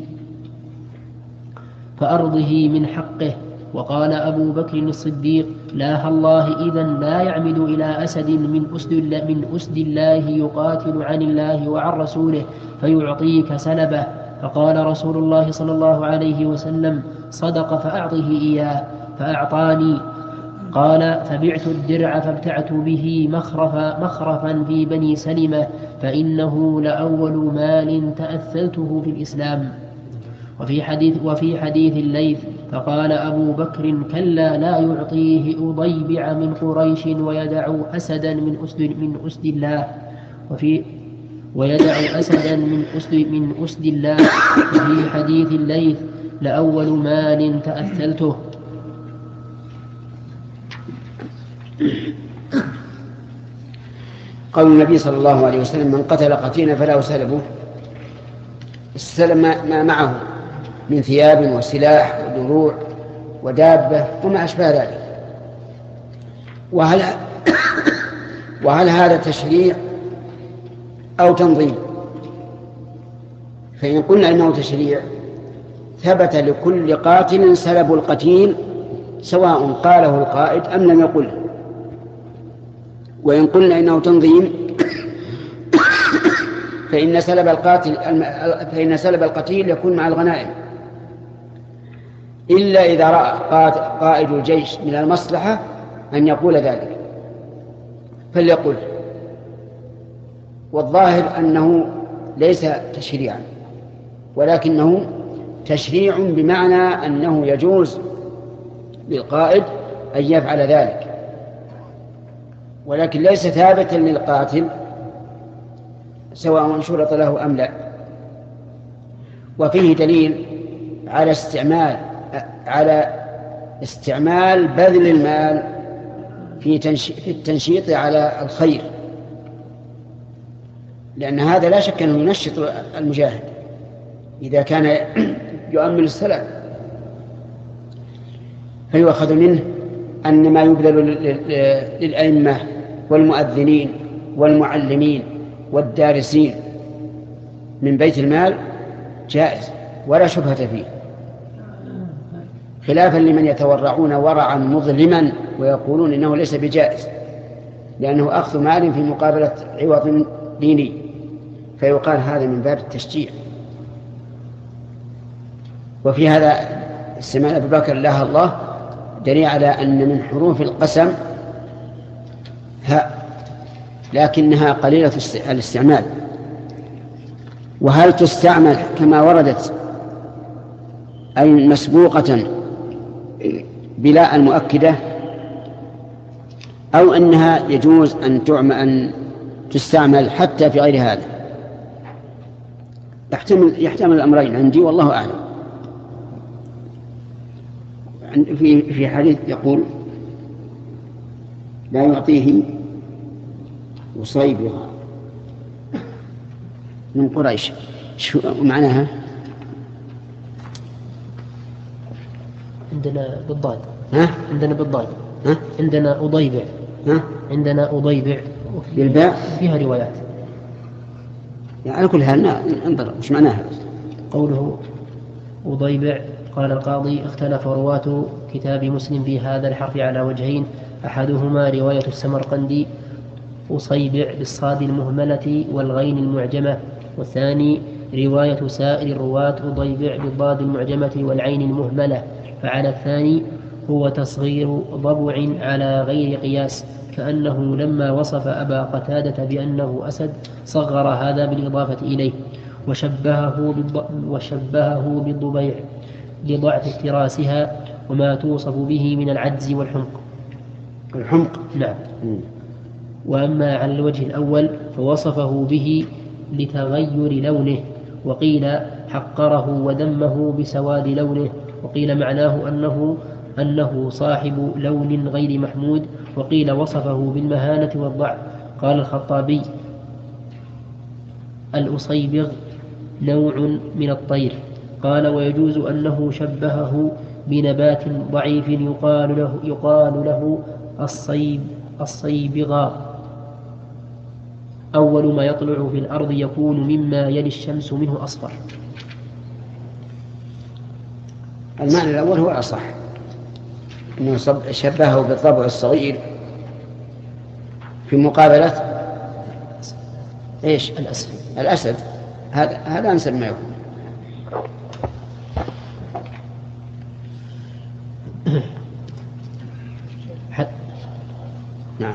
فأرضه من حقه. وقال أبو بكر الصديق: لا الله، إذن لا يعمد إلى أسد من أسد الله يقاتل عن الله وعن رسوله فيعطيك سلبه. فقال رسول الله صلى الله عليه وسلم: صدق فأعطه إياه، فأعطاني. قال: فبعت الدرع فابتعت به مخرفا في بني سلمة، فإنه لأول مال تأثلته في الإسلام. وفي حديث الليث: فقال أبو بكر: كلا، لا يعطيه أضيبع من قريش ويدع أسدا من أسد الله. من أسد الله. وفي حديث الليث: لأول مال تأثلته. قول النبي صلى الله عليه وسلم: من قتل قتيلا فله سلبه، السلم ما معه من ثياب وسلاح ودروع ودابة وما أشبه ذلك. وهل هذا تشريع أو تنظيم؟ فإن قلنا إنه تشريع ثبت لكل قاتل سلب القتيل سواء قاله القائد أم لم يقله. وإن قلنا إنه تنظيم فإن سلب القتيل يكون مع الغنائم، إلا إذا رأى قائد الجيش من المصلحة أن يقول ذلك فليقل. والظاهر أنه ليس تشريعا، ولكنه تشريع بمعنى أنه يجوز للقائد أن يفعل ذلك، ولكن ليس ثابتا للقاتل سواء شرط له أم لا. وفيه دليل على استعمال بذل المال في التنشيط على الخير، لأن هذا لا شك أنه ينشط المجاهد إذا كان يؤمن السلام. فيؤخذ منه أن ما يبذل للأئمة والمؤذنين والمعلمين والدارسين من بيت المال جائز ولا شبهة فيه، خلافا لمن يتورعون ورعا مظلما ويقولون إنه ليس بجائز لأنه أخذ مال في مقابلة عوض ديني، فيقال هذا من باب التشجيع. وفي هذا استعمال أبي بكر الله الله دليل على أن من حروف القسم هاء، لكنها قليلة الاستعمال. وهل تستعمل كما وردت أي مسبوقة بلا المؤكدة، أو أنها يجوز أن تستعمل حتى في غير هذا؟ يحتمل الأمرين عندي والله أعلم. في حديث يقول: لا يعطيه وصيبها من قريش. شو معناها؟ عندنا بالضاد. عندنا بالضاد. ها؟ عندنا أضيبع. ها؟ عندنا أضيبع بالباء فيها روايات. يعني على كل حال انظر وش معناها. قوله أضيبع قال القاضي اختلف رواة كتاب مسلم في هذا الحرف على وجهين، أحدهما رواية السمرقندي أصيبع بالصاد المهملة والغين المعجمة، والثاني رواية سائر الرواة أضيبع بالضاد المعجمة والعين المهملة. فعلى الثاني هو تصغير ضبع على غير قياس، كأنه لما وصف أبا قتادة بأنه أسد صغر هذا بالإضافة إليه وشبهه بالضبيع لضعف افتراسها وما توصف به من العجز والحمق. نعم. وأما على الوجه الأول فوصفه به لتغير لونه، وقيل حقره ودمه بسواد لونه، وقيل معناه أنه صاحب لون غير محمود، وقيل وصفه بالمهانة والضعف. قال الخطابي الأصيبغ نوع من الطير. قال ويجوز أنه شبهه بنبات ضعيف يقال له الصيبغاء، أول ما يطلع في الأرض يكون مما يلي الشمس منه أصفر. المعنى الأول هو أصح، أنه شبهه بالضبع الصغير في مقابلة إيش؟ الأسد. هذا أنسب ما يكون. نعم.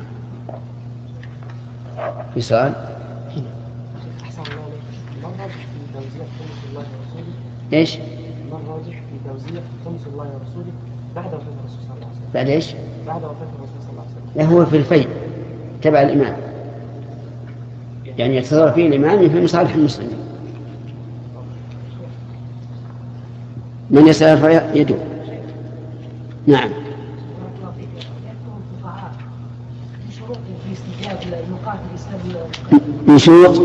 في سؤال؟ ايش؟ ما الراجح في توزيع خمس الله ورسوله بعد وفاة الرسول صلى الله عليه وسلم؟ بعد ايش؟ بعد وفاة الرسول صلى الله عليه وسلم. لا، هو في الفيء تبع الإمام، يعني يتصرف فيه الإمام في مصالح المسلمين. من يسأل فيدعو. نعم. من شروط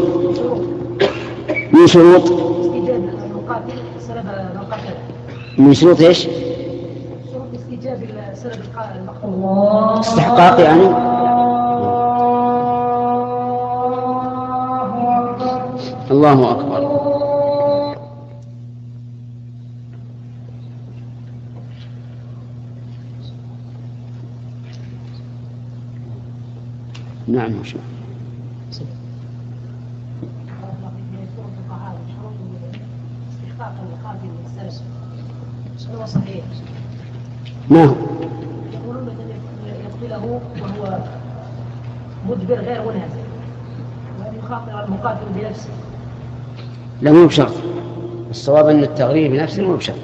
من شروط ايش؟ شروط استجابة سبب المقتول. استحقاق يعني. الله أكبر. نعم ما شاء الله. هو صحيح. ما هو؟ يقولون يقتله وهو مدبر غير منهزم، وأن يخاطر المقاتل بنفسه. لا، مو بشرط. الصواب أن التغرير بنفسه مو بشرط.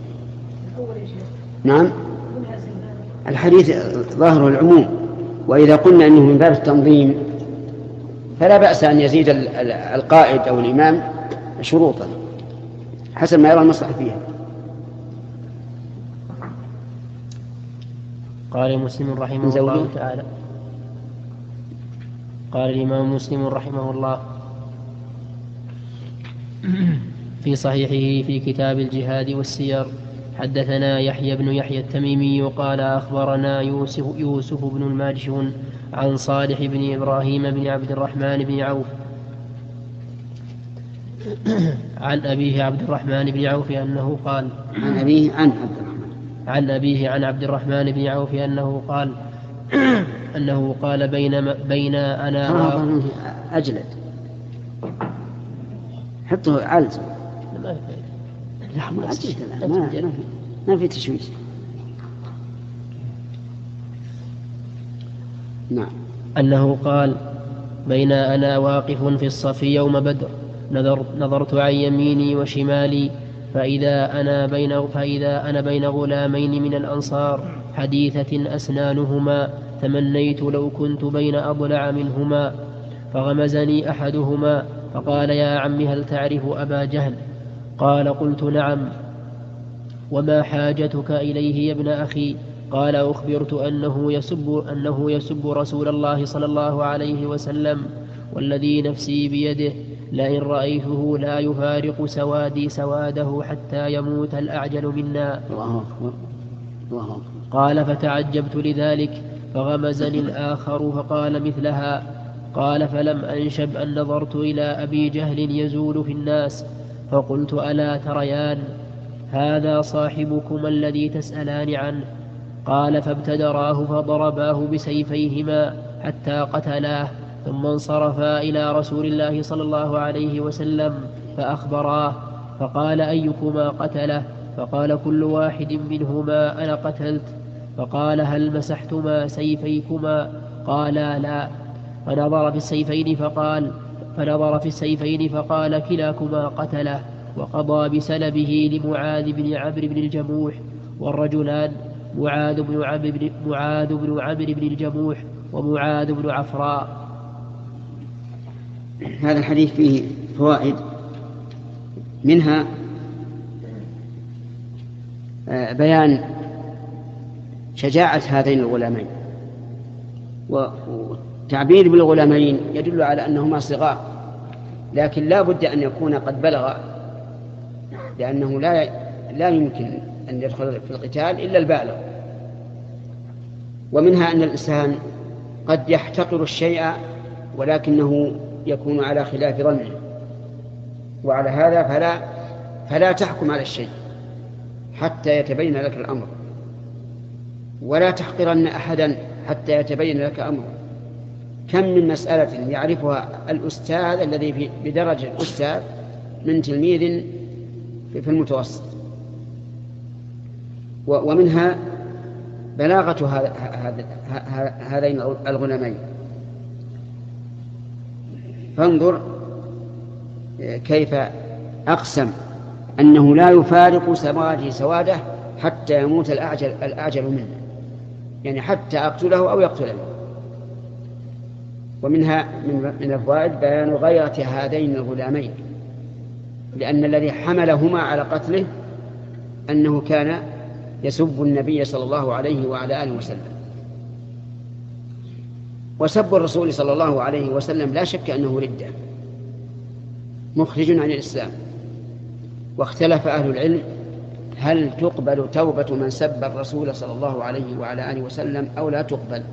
نعم. الحديث ظاهره العموم، وإذا قلنا أنه من باب التنظيم فلا بأس أن يزيد القائد أو الإمام شروطا حسب ما يرى المصلحة فيها. قال مسلم رحمه الله تعالى. قال الإمام مسلم رحمه الله في صحيحه في كتاب الجهاد والسير: حدثنا يحيى بن يحيى التميمي قال أخبرنا يوسف بن الماجشون عن صالح بن إبراهيم بن عبد الرحمن بن عوف عن أبيه عبد الرحمن بن عوف أنه قال عن أبيه عن عبد الرحمن بن عوف أنه قال بين أنا أجلد حطه علز. لا، ما في تشويش. نعم. أنه قال بين أنا واقف في الصف يوم بدر نظرت عن يميني وشمالي فإذا أنا بين غلامين من الأنصار حديثة أسنانهما تمنيت لو كنت بين أضلع منهما، فغمزني أحدهما فقال يا عم هل تعرف أبا جهل؟ قال قلت نعم. وما حاجتك إليه يا ابن أخي؟ قال أخبرت أنه يسب رسول الله صلى الله عليه وسلم، والذي نفسي بيده لئن رأيته لا يفارق سوادي سواده حتى يموت الأعجل منا. الله أكبر. الله أكبر. قال فتعجبت لذلك فغمزني الآخر فقال مثلها. قال فلم أنشب أن نظرت إلى أبي جهل يزول في الناس فقلت ألا تريان هذا صاحبكما الذي تسألان عنه؟ قال فابتدراه فضرباه بسيفيهما حتى قتلاه ثم انصرفا إلى رسول الله صلى الله عليه وسلم فأخبراه فقال أيكما قتله؟ فقال كل واحد منهما أنا قتلت. فقال هل مسحتما سيفيكما؟ قالا لا. فنظر في السيفين فقال كلاكما قتله وقضى بسلبه لمعاذ بن عمرو بن الجموح والرجلان معاذ بن عمرو بن الجموح ومعاذ بن عفراء. هذا الحديث فيه فوائد، منها بيان شجاعة هذين الغلامين، والتعبير بالغلامين يدل على أنهما صغار، لكن لا بد أن يكون قد بلغ، لأنه لا يمكن أن يدخل في القتال إلا البالغ. ومنها أن الإنسان قد يحتقر الشيء ولكنه يكون على خلاف ظنه، وعلى هذا فلا تحكم على الشيء حتى يتبين لك الأمر، ولا تحقرن أحدا حتى يتبين لك أمره. كم من مسألة يعرفها الأستاذ الذي بدرجة الأستاذ من تلميذ في المتوسط. ومنها بلاغة هذين الغلامين. فانظر كيف أقسم أنه لا يفارق سواده سواده حتى يموت الأعجل منه، يعني حتى أقتله أو يقتله. ومنها من الفوائد بيان غيرة هذين الغلامين، لأن الذي حملهما على قتله أنه كان يسب النبي صلى الله عليه وعلى آله وسلم. وسب الرسول صلى الله عليه وسلم لا شك أنه ردة مخرج عن الإسلام. واختلف أهل العلم هل تقبل توبة من سب الرسول صلى الله عليه وعلى آله وسلم أو لا تقبل.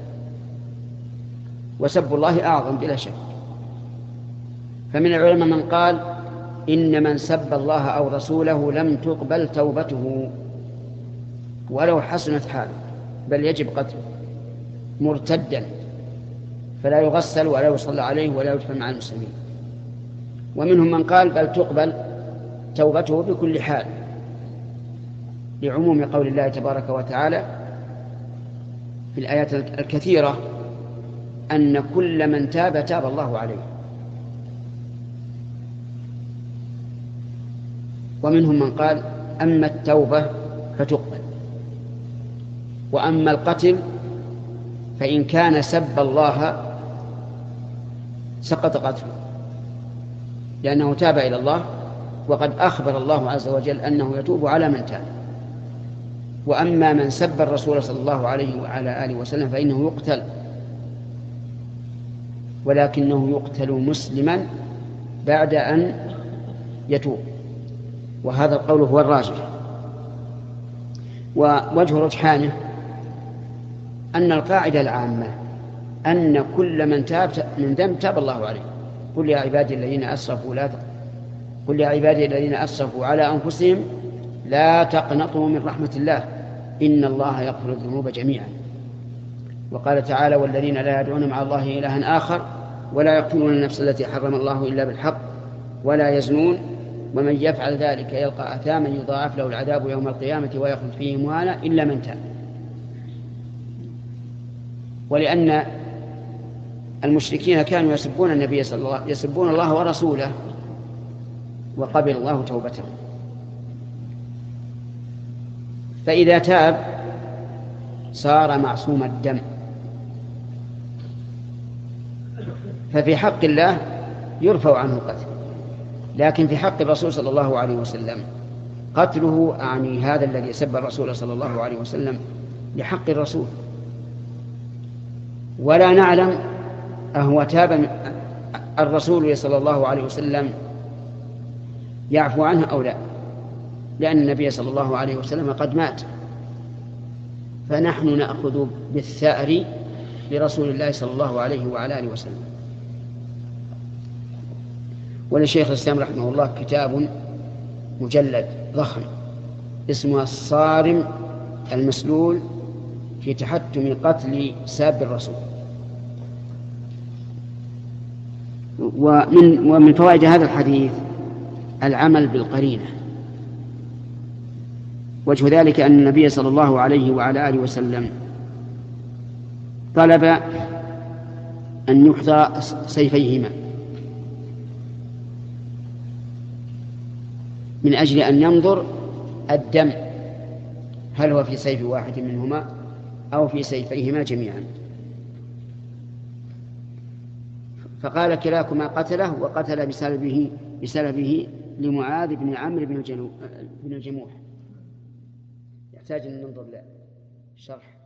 وسب الله أعظم بلا شك. فمن العلماء من قال إن من سب الله أو رسوله لم تقبل توبته ولو حسنت حاله، بل يجب قتله مرتدا، فلا يغسل ولا يصلى عليه ولا يدفن مع المسلمين. ومنهم من قال بل تقبل توبته بكل حال، لعموم قول الله تبارك وتعالى في الآيات الكثيرة أن كل من تاب تاب الله عليه. ومنهم من قال أما التوبة فتقبل، وأما القتل فإن كان سب الله سقط قتله، لأنه تاب إلى الله، وقد أخبر الله عز وجل أنه يتوب على من تاب. وأما من سب الرسول صلى الله عليه وعلى آله وسلم فإنه يقتل، ولكنه يقتل مسلما بعد أن يتوب، وهذا القول هو الراجح. ووجه رجحانه أن القاعدة العامة أن كل من تاب من ذنب تاب الله عليه. قل يا عبادي الذين أسرفوا على أنفسهم لا تقنطوا من رحمة الله إن الله يغفر الذنوب جميعا. وقال تعالى والذين لا يدعون مع الله إلها آخر ولا يقتلون النفس التي حرم الله إلا بالحق ولا يزنون ومن يفعل ذلك يلقى أثاما يضاعف له العذاب يوم القيامة ويخلد فيه مهانا إلا من تاب. ولأن المشركين كانوا يسبون النبي صلى الله عليه وسلم، يسبون الله ورسوله، وقبل الله توبتهم. فإذا تاب صار معصوم الدم. ففي حق الله يرفع عنه القتل، لكن في حق الرسول صلى الله عليه وسلم قتله أعني هذا الذي سب الرسول صلى الله عليه وسلم لحق الرسول. ولا نعلم أهو تاب الرسول صلى الله عليه وسلم يعفو عنه أو لا، لأن النبي صلى الله عليه وسلم قد مات، فنحن نأخذ بالثأر لرسول الله صلى الله عليه وعلى آله وسلم. ولشيخ الإسلام رحمه الله كتاب مجلد ضخم اسمه الصارم المسلول في تحتم قتل ساب الرسول. ومن فوائد هذا الحديث العمل بالقرينة. وجه ذلك أن النبي صلى الله عليه وعلى آله وسلم طلب أن يحظى سيفيهما من أجل أن ينظر الدم هل هو في سيف واحد منهما أو في سيفيهما جميعا. فقال كلاكما قتله وقتل بسلبه لمعاذ بن عمرو بن الجموح. يحتاج أن ننظر له شرح.